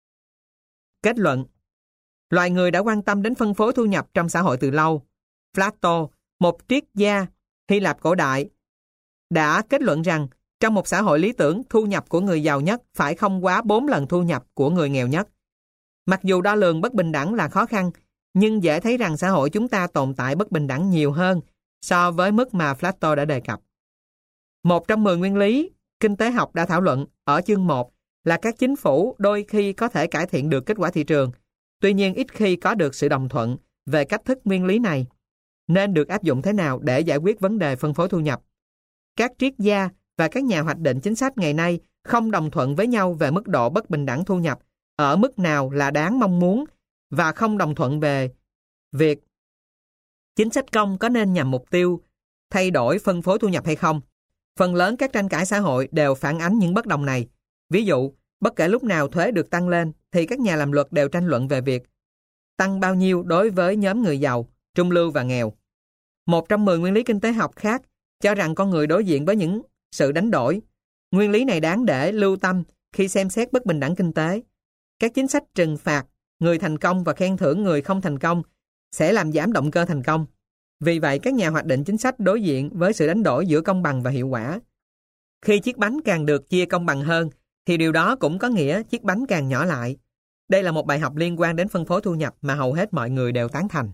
Kết luận: loài người đã quan tâm đến phân phối thu nhập trong xã hội từ lâu. Plato, một triết gia Hy Lạp cổ đại, đã kết luận rằng trong một xã hội lý tưởng, thu nhập của người giàu nhất phải không quá 4 lần thu nhập của người nghèo nhất. Mặc dù đo lường bất bình đẳng là khó khăn, nhưng dễ thấy rằng xã hội chúng ta tồn tại bất bình đẳng nhiều hơn so với mức mà Plato đã đề cập. Một trong 10 nguyên lý kinh tế học đã thảo luận ở chương 1 là các chính phủ đôi khi có thể cải thiện được kết quả thị trường, tuy nhiên ít khi có được sự đồng thuận về cách thức nguyên lý này nên được áp dụng thế nào để giải quyết vấn đề phân phối thu nhập. Các triết gia và các nhà hoạch định chính sách ngày nay không đồng thuận với nhau về mức độ bất bình đẳng thu nhập ở mức nào là đáng mong muốn và không đồng thuận về việc chính sách công có nên nhằm mục tiêu thay đổi phân phối thu nhập hay không. Phần lớn các tranh cãi xã hội đều phản ánh những bất đồng này. Ví dụ, bất kể lúc nào thuế được tăng lên thì các nhà làm luật đều tranh luận về việc tăng bao nhiêu đối với nhóm người giàu, trung lưu và nghèo. Một trong 10 nguyên lý kinh tế học khác cho rằng con người đối diện với những sự đánh đổi. Nguyên lý này đáng để lưu tâm khi xem xét bất bình đẳng kinh tế. Các chính sách trừng phạt người thành công và khen thưởng người không thành công sẽ làm giảm động cơ thành công. Vì vậy, các nhà hoạch định chính sách đối diện với sự đánh đổi giữa công bằng và hiệu quả. Khi chiếc bánh càng được chia công bằng hơn, thì điều đó cũng có nghĩa chiếc bánh càng nhỏ lại. Đây là một bài học liên quan đến phân phối thu nhập mà hầu hết mọi người đều tán thành.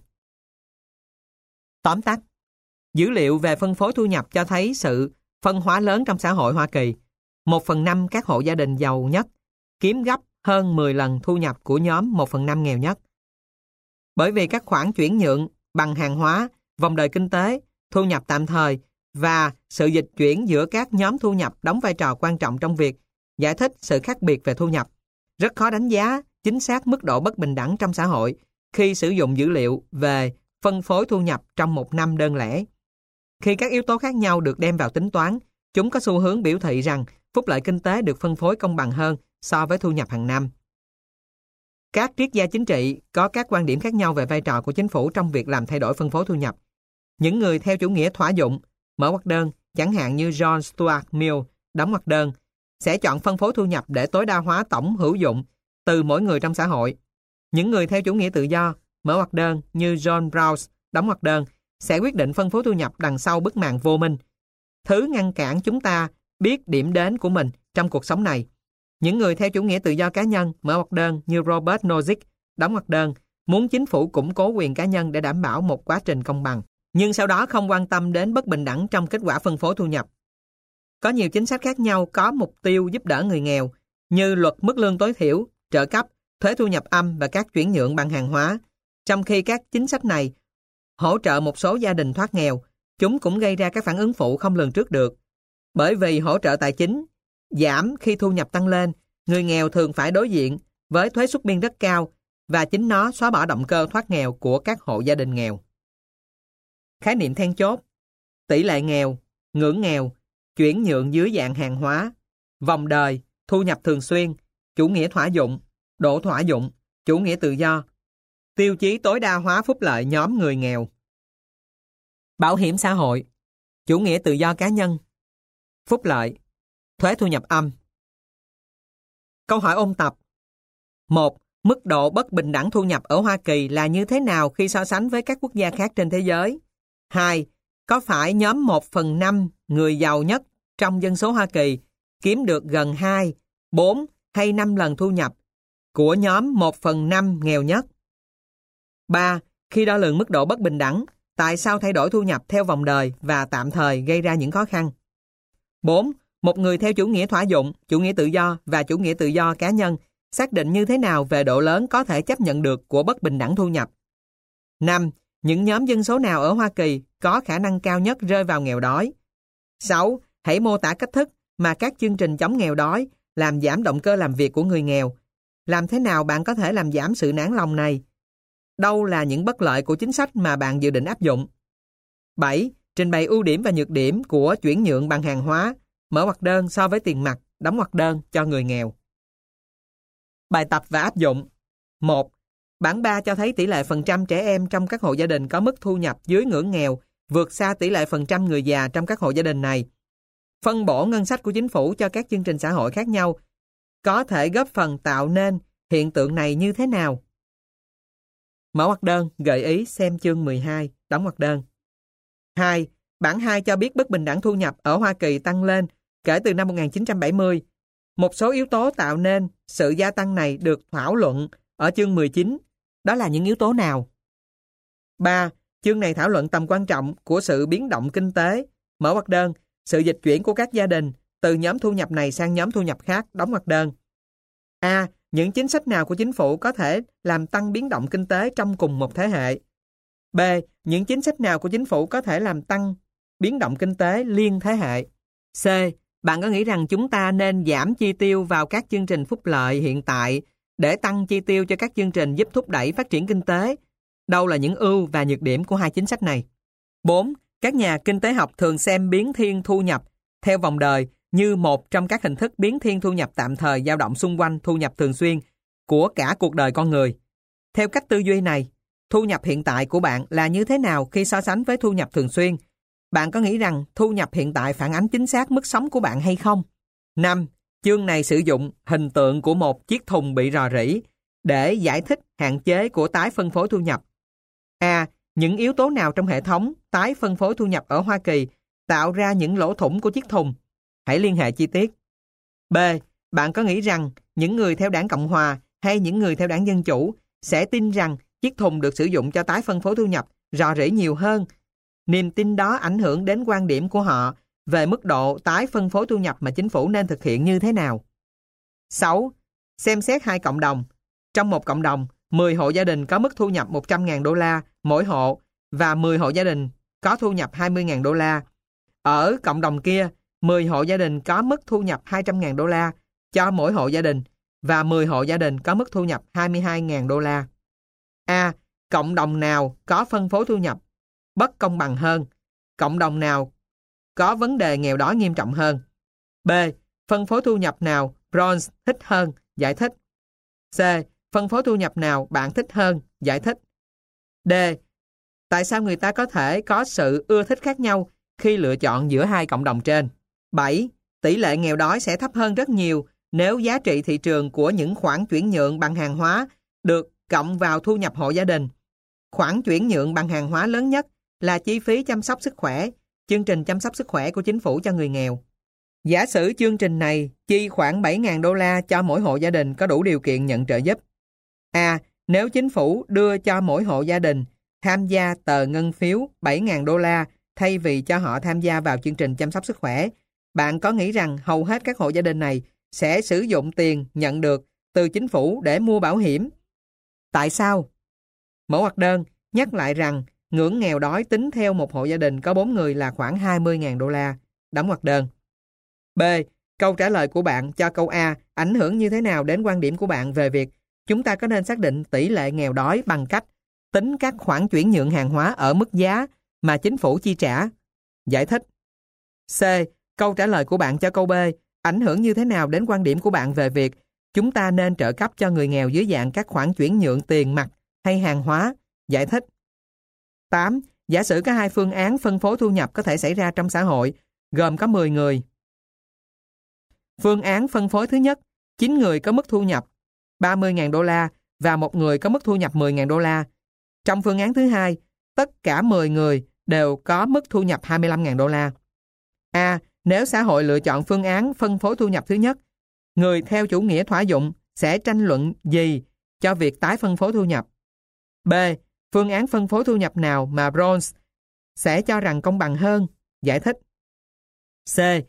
Tóm tắt, dữ liệu về phân phối thu nhập cho thấy sự phân hóa lớn trong xã hội Hoa Kỳ. 1/5 các hộ gia đình giàu nhất kiếm gấp hơn 10 lần thu nhập của nhóm 1/5 nghèo nhất. Bởi vì các khoản chuyển nhượng bằng hàng hóa, vòng đời kinh tế, thu nhập tạm thời và sự dịch chuyển giữa các nhóm thu nhập đóng vai trò quan trọng trong việc giải thích sự khác biệt về thu nhập. Rất khó đánh giá chính xác mức độ bất bình đẳng trong xã hội khi sử dụng dữ liệu về phân phối thu nhập trong một năm đơn lẻ. Khi các yếu tố khác nhau được đem vào tính toán, chúng có xu hướng biểu thị rằng phúc lợi kinh tế được phân phối công bằng hơn so với thu nhập hàng năm. Các triết gia chính trị có các quan điểm khác nhau về vai trò của chính phủ trong việc làm thay đổi phân phối thu nhập. Những người theo chủ nghĩa thỏa dụng, mở ngoặc đơn, chẳng hạn như John Stuart Mill, đóng ngoặc đơn, sẽ chọn phân phối thu nhập để tối đa hóa tổng hữu dụng từ mỗi người trong xã hội. Những người theo chủ nghĩa tự do, mở ngoặc đơn, như John Rawls, đóng ngoặc đơn, sẽ quyết định phân phối thu nhập đằng sau bức màn vô minh, thứ ngăn cản chúng ta biết điểm đến của mình trong cuộc sống này. Những người theo chủ nghĩa tự do cá nhân, mở ngoặc đơn, như Robert Nozick, đóng ngoặc đơn, muốn chính phủ củng cố quyền cá nhân để đảm bảo một quá trình công bằng, nhưng sau đó không quan tâm đến bất bình đẳng trong kết quả phân phối thu nhập. Có nhiều chính sách khác nhau có mục tiêu giúp đỡ người nghèo, như luật mức lương tối thiểu, trợ cấp, thuế thu nhập âm và các chuyển nhượng bằng hàng hóa. Trong khi các chính sách này hỗ trợ một số gia đình thoát nghèo, chúng cũng gây ra các phản ứng phụ không lường trước được. Bởi vì hỗ trợ tài chính giảm khi thu nhập tăng lên, người nghèo thường phải đối diện với thuế suất biên rất cao và chính nó xóa bỏ động cơ thoát nghèo của các hộ gia đình nghèo. Khái niệm then chốt: tỷ lệ nghèo, ngưỡng nghèo, chuyển nhượng dưới dạng hàng hóa, vòng đời, thu nhập thường xuyên, chủ nghĩa thỏa dụng, độ thỏa dụng, chủ nghĩa tự do, tiêu chí tối đa hóa phúc lợi nhóm người nghèo, bảo hiểm xã hội, chủ nghĩa tự do cá nhân, phúc lợi, thuế thu nhập âm. Câu hỏi ôn tập: 1. Mức độ bất bình đẳng thu nhập ở Hoa Kỳ là như thế nào khi so sánh với các quốc gia khác trên thế giới? 2. Có phải nhóm 1/5 người giàu nhất trong dân số Hoa Kỳ kiếm được gần 2, 4 hay 5 lần thu nhập của nhóm 1/5 nghèo nhất? 3. Khi đo lường mức độ bất bình đẳng, tại sao thay đổi thu nhập theo vòng đời và tạm thời gây ra những khó khăn? 4. Một người theo chủ nghĩa thỏa dụng, chủ nghĩa tự do và chủ nghĩa tự do cá nhân xác định như thế nào về độ lớn có thể chấp nhận được của bất bình đẳng thu nhập? 5. Những nhóm dân số nào ở Hoa Kỳ có khả năng cao nhất rơi vào nghèo đói? 6. Hãy mô tả cách thức mà các chương trình chống nghèo đói làm giảm động cơ làm việc của người nghèo. Làm thế nào bạn có thể làm giảm sự nản lòng này? Đâu là những bất lợi của chính sách mà bạn dự định áp dụng? 7. Trình bày ưu điểm và nhược điểm của chuyển nhượng bằng hàng hóa, mở ngoặc đơn so với tiền mặt, đóng ngoặc đơn cho người nghèo. Bài tập và áp dụng. 1. Bảng 3 cho thấy tỷ lệ phần trăm trẻ em trong các hộ gia đình có mức thu nhập dưới ngưỡng nghèo vượt xa tỷ lệ phần trăm người già trong các hộ gia đình này. Phân bổ ngân sách của chính phủ cho các chương trình xã hội khác nhau có thể góp phần tạo nên hiện tượng này như thế nào? Mở ngoặc đơn, gợi ý xem chương 12, đóng ngoặc đơn. 2. Bảng 2 cho biết bất bình đẳng thu nhập ở Hoa Kỳ tăng lên kể từ năm 1970. Một số yếu tố tạo nên sự gia tăng này được thảo luận ở chương 19. Đó là những yếu tố nào? 3. Chương này thảo luận tầm quan trọng của sự biến động kinh tế, mở ngoặc đơn, sự dịch chuyển của các gia đình từ nhóm thu nhập này sang nhóm thu nhập khác, đóng ngoặc đơn. A. Những chính sách nào của chính phủ có thể làm tăng biến động kinh tế trong cùng một thế hệ? B. Những chính sách nào của chính phủ có thể làm tăng biến động kinh tế liên thế hệ? C. Bạn có nghĩ rằng chúng ta nên giảm chi tiêu vào các chương trình phúc lợi hiện tại để tăng chi tiêu cho các chương trình giúp thúc đẩy phát triển kinh tế? Đâu là những ưu và nhược điểm của hai chính sách này? 4. Các nhà kinh tế học thường xem biến thiên thu nhập theo vòng đời như một trong các hình thức biến thiên thu nhập tạm thời dao động xung quanh thu nhập thường xuyên của cả cuộc đời con người. Theo cách tư duy này, thu nhập hiện tại của bạn là như thế nào khi so sánh với thu nhập thường xuyên? Bạn có nghĩ rằng thu nhập hiện tại phản ánh chính xác mức sống của bạn hay không? 5. Chương này sử dụng hình tượng của một chiếc thùng bị rò rỉ để giải thích hạn chế của tái phân phối thu nhập. A. Những yếu tố nào trong hệ thống tái phân phối thu nhập ở Hoa Kỳ tạo ra những lỗ thủng của chiếc thùng? Hãy liên hệ chi tiết. B. Bạn có nghĩ rằng những người theo đảng Cộng Hòa hay những người theo đảng Dân Chủ sẽ tin rằng chiếc thùng được sử dụng cho tái phân phối thu nhập rò rỉ nhiều hơn? Niềm tin đó ảnh hưởng đến quan điểm của họ về mức độ tái phân phối thu nhập mà chính phủ nên thực hiện như thế nào? 6. Xem xét hai cộng đồng. Trong một cộng đồng, 10 hộ gia đình có mức thu nhập 100.000 đô la mỗi hộ và 10 hộ gia đình có thu nhập 20.000 đô la. Ở cộng đồng kia, 10 hộ gia đình có mức thu nhập 200.000 đô la cho mỗi hộ gia đình và 10 hộ gia đình có mức thu nhập 22.000 đô la. A. Cộng đồng nào có phân phối thu nhập bất công bằng hơn? Cộng đồng nào có vấn đề nghèo đói nghiêm trọng hơn? B. Phân phối thu nhập nào Rawls thích hơn? Giải thích. C. Phân phối thu nhập nào bạn thích hơn? Giải thích. D. Tại sao người ta có thể có sự ưa thích khác nhau khi lựa chọn giữa hai cộng đồng trên? 7. Tỷ lệ nghèo đói sẽ thấp hơn rất nhiều nếu giá trị thị trường của những khoản chuyển nhượng bằng hàng hóa được cộng vào thu nhập hộ gia đình. Khoản chuyển nhượng bằng hàng hóa lớn nhất là chi phí chăm sóc sức khỏe, chương trình chăm sóc sức khỏe của chính phủ cho người nghèo. Giả sử chương trình này chi khoảng 7.000 đô la cho mỗi hộ gia đình có đủ điều kiện nhận trợ giúp. A. Nếu chính phủ đưa cho mỗi hộ gia đình tham gia tờ ngân phiếu 7.000 đô la thay vì cho họ tham gia vào chương trình chăm sóc sức khỏe, bạn có nghĩ rằng hầu hết các hộ gia đình này sẽ sử dụng tiền nhận được từ chính phủ để mua bảo hiểm? Tại sao? Mở ngoặc đơn, nhắc lại rằng ngưỡng nghèo đói tính theo một hộ gia đình có 4 người là khoảng 20.000 đô la. Đóng ngoặc đơn. B. Câu trả lời của bạn cho câu A ảnh hưởng như thế nào đến quan điểm của bạn về việc chúng ta có nên xác định tỷ lệ nghèo đói bằng cách tính các khoản chuyển nhượng hàng hóa ở mức giá mà chính phủ chi trả? Giải thích. C. Câu trả lời của bạn cho câu B ảnh hưởng như thế nào đến quan điểm của bạn về việc chúng ta nên trợ cấp cho người nghèo dưới dạng các khoản chuyển nhượng tiền mặt hay hàng hóa? Giải thích. 8. Giả sử có hai phương án phân phối thu nhập có thể xảy ra trong xã hội, gồm có 10 người. Phương án phân phối thứ nhất, 9 người có mức thu nhập 30.000 đô la và một người có mức thu nhập 10.000 đô la. Trong phương án thứ hai, tất cả 10 người đều có mức thu nhập 25.000 đô la. A. Nếu xã hội lựa chọn phương án phân phối thu nhập thứ nhất, người theo chủ nghĩa thỏa dụng sẽ tranh luận gì cho việc tái phân phối thu nhập? B. Phương án phân phối thu nhập nào mà Rawls sẽ cho rằng công bằng hơn? Giải thích. C.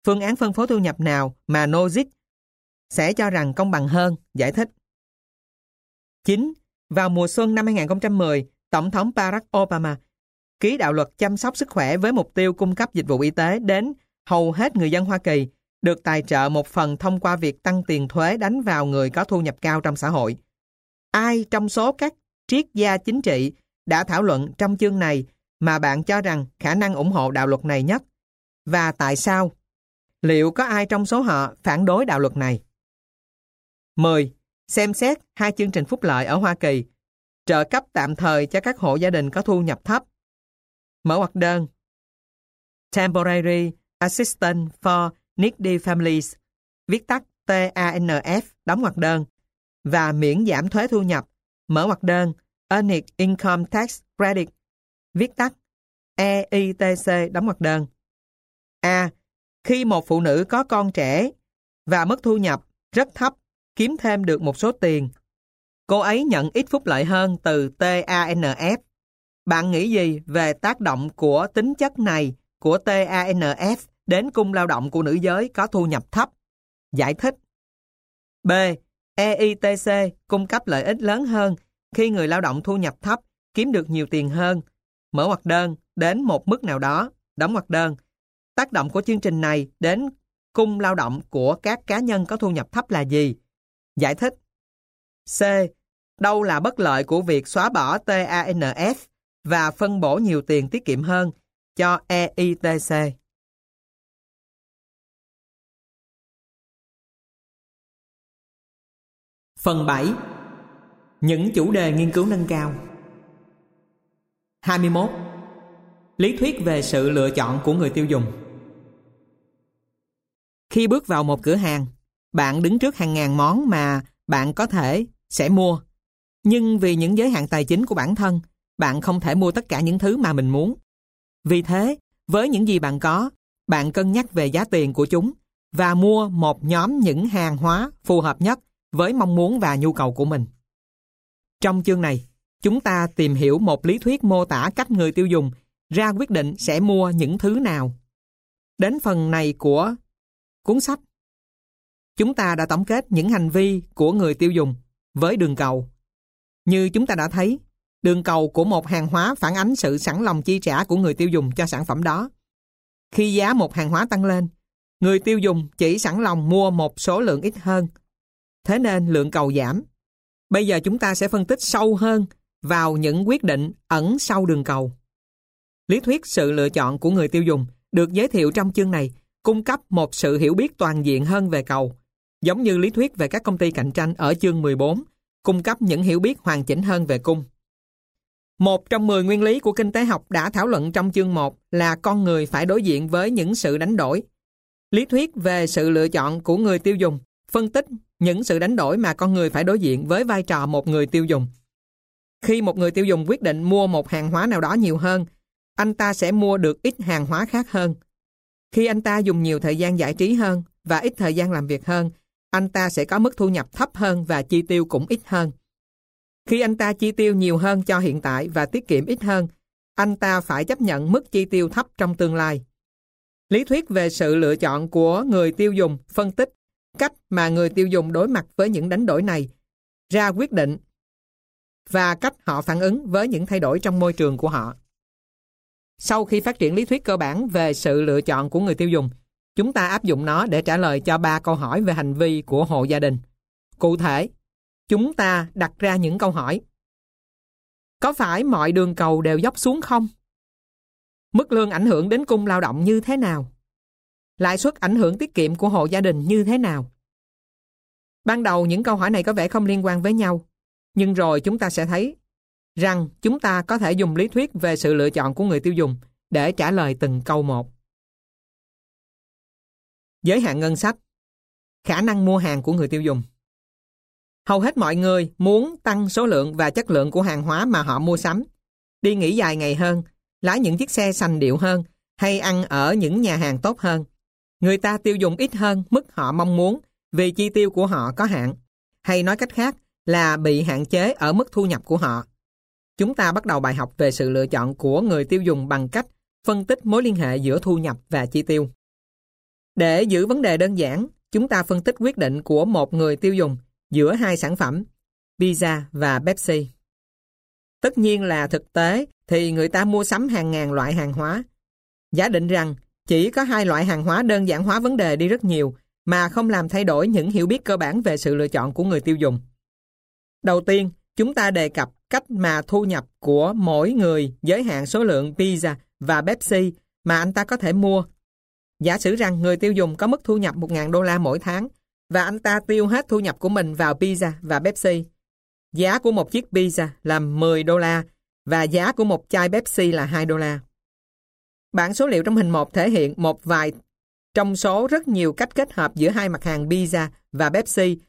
Phương án phân phối thu nhập nào mà Nozick sẽ cho rằng công bằng hơn? Giải thích. 9. Vào mùa xuân năm 2010, Tổng thống Barack Obama ký đạo luật chăm sóc sức khỏe với mục tiêu cung cấp dịch vụ y tế đến hầu hết người dân Hoa Kỳ, được tài trợ một phần thông qua việc tăng tiền thuế đánh vào người có thu nhập cao trong xã hội. Ai trong số các triết gia chính trị đã thảo luận trong chương này mà bạn cho rằng khả năng ủng hộ đạo luật này nhất? Và tại sao? Liệu có ai trong số họ phản đối đạo luật này? 10. Xem xét 2 chương trình phúc lợi ở Hoa Kỳ, trợ cấp tạm thời cho các hộ gia đình có thu nhập thấp. Mở ngoặc đơn. Temporary Assistance for Needy Families, viết tắt TANF, đóng ngoặc đơn, và miễn giảm thuế thu nhập, mở ngoặc đơn, Earned Income Tax Credit, viết tắt EITC, đóng ngoặc đơn. A. Khi một phụ nữ có con trẻ và mức thu nhập rất thấp kiếm thêm được một số tiền, cô ấy nhận ít phúc lợi hơn từ TANF. Bạn nghĩ gì về tác động của tính chất này của TANF đến cung lao động của nữ giới có thu nhập thấp? Giải thích. B. EITC cung cấp lợi ích lớn hơn khi người lao động thu nhập thấp kiếm được nhiều tiền hơn, mở ngoặc đơn, đến một mức nào đó, đóng ngoặc đơn. Tác động của chương trình này đến cung lao động của các cá nhân có thu nhập thấp là gì? Giải thích. C. Đâu là bất lợi của việc xóa bỏ TANF và phân bổ nhiều tiền tiết kiệm hơn cho EITC? Phần 7. Những chủ đề nghiên cứu nâng cao. 21. Lý thuyết về sự lựa chọn của người tiêu dùng. Khi bước vào một cửa hàng, bạn đứng trước hàng ngàn món mà bạn có thể sẽ mua. Nhưng vì những giới hạn tài chính của bản thân, bạn không thể mua tất cả những thứ mà mình muốn. Vì thế, với những gì bạn có, bạn cân nhắc về giá tiền của chúng và mua một nhóm những hàng hóa phù hợp nhất với mong muốn và nhu cầu của mình. Trong chương này, chúng ta tìm hiểu một lý thuyết mô tả cách người tiêu dùng ra quyết định sẽ mua những thứ nào. Đến phần này của cuốn sách, chúng ta đã tổng kết những hành vi của người tiêu dùng với đường cầu. Như chúng ta đã thấy, đường cầu của một hàng hóa phản ánh sự sẵn lòng chi trả của người tiêu dùng cho sản phẩm đó. Khi giá một hàng hóa tăng lên, người tiêu dùng chỉ sẵn lòng mua một số lượng ít hơn. Thế nên lượng cầu giảm. Bây giờ chúng ta sẽ phân tích sâu hơn vào những quyết định ẩn sau đường cầu. Lý thuyết sự lựa chọn của người tiêu dùng được giới thiệu trong chương này cung cấp một sự hiểu biết toàn diện hơn về cầu, giống như lý thuyết về các công ty cạnh tranh ở chương 14 cung cấp những hiểu biết hoàn chỉnh hơn về cung. Một trong 10 nguyên lý của kinh tế học đã thảo luận trong chương 1 là con người phải đối diện với những sự đánh đổi. Lý thuyết về sự lựa chọn của người tiêu dùng phân tích những sự đánh đổi mà con người phải đối diện với vai trò một người tiêu dùng. Khi một người tiêu dùng quyết định mua một hàng hóa nào đó nhiều hơn, anh ta sẽ mua được ít hàng hóa khác hơn. Khi anh ta dùng nhiều thời gian giải trí hơn và ít thời gian làm việc hơn, anh ta sẽ có mức thu nhập thấp hơn và chi tiêu cũng ít hơn. Khi anh ta chi tiêu nhiều hơn cho hiện tại và tiết kiệm ít hơn, anh ta phải chấp nhận mức chi tiêu thấp trong tương lai. Lý thuyết về sự lựa chọn của người tiêu dùng phân tích cách mà người tiêu dùng đối mặt với những đánh đổi này, ra quyết định và cách họ phản ứng với những thay đổi trong môi trường của họ. Sau khi phát triển lý thuyết cơ bản về sự lựa chọn của người tiêu dùng, chúng ta áp dụng nó để trả lời cho 3 câu hỏi về hành vi của hộ gia đình. Cụ thể, chúng ta đặt ra những câu hỏi. Có phải mọi đường cầu đều dốc xuống không? Mức lương ảnh hưởng đến cung lao động như thế nào? Lãi suất ảnh hưởng tiết kiệm của hộ gia đình như thế nào? Ban đầu những câu hỏi này có vẻ không liên quan với nhau, nhưng rồi chúng ta sẽ thấy rằng chúng ta có thể dùng lý thuyết về sự lựa chọn của người tiêu dùng để trả lời từng câu một. Giới hạn ngân sách, khả năng mua hàng của người tiêu dùng. Hầu hết mọi người muốn tăng số lượng và chất lượng của hàng hóa mà họ mua sắm, đi nghỉ dài ngày hơn, lái những chiếc xe sành điệu hơn, hay ăn ở những nhà hàng tốt hơn. Người ta tiêu dùng ít hơn mức họ mong muốn vì chi tiêu của họ có hạn, hay nói cách khác là bị hạn chế ở mức thu nhập của họ. Chúng ta bắt đầu bài học về sự lựa chọn của người tiêu dùng bằng cách phân tích mối liên hệ giữa thu nhập và chi tiêu. Để giữ vấn đề đơn giản, chúng ta phân tích quyết định của một người tiêu dùng giữa hai sản phẩm, pizza và Pepsi. Tất nhiên là thực tế thì người ta mua sắm hàng ngàn loại hàng hóa. Giả định rằng chỉ có hai loại hàng hóa đơn giản hóa vấn đề đi rất nhiều mà không làm thay đổi những hiểu biết cơ bản về sự lựa chọn của người tiêu dùng. Đầu tiên, chúng ta đề cập cách mà thu nhập của mỗi người giới hạn số lượng pizza và Pepsi mà anh ta có thể mua. Giả sử rằng người tiêu dùng có mức thu nhập 1.000 đô la mỗi tháng và anh ta tiêu hết thu nhập của mình vào pizza và Pepsi. Giá của một chiếc pizza là 10 đô la và giá của một chai Pepsi là 2 đô la. Bảng số liệu trong hình 1 thể hiện một vài trong số rất nhiều cách kết hợp giữa hai mặt hàng pizza và Pepsi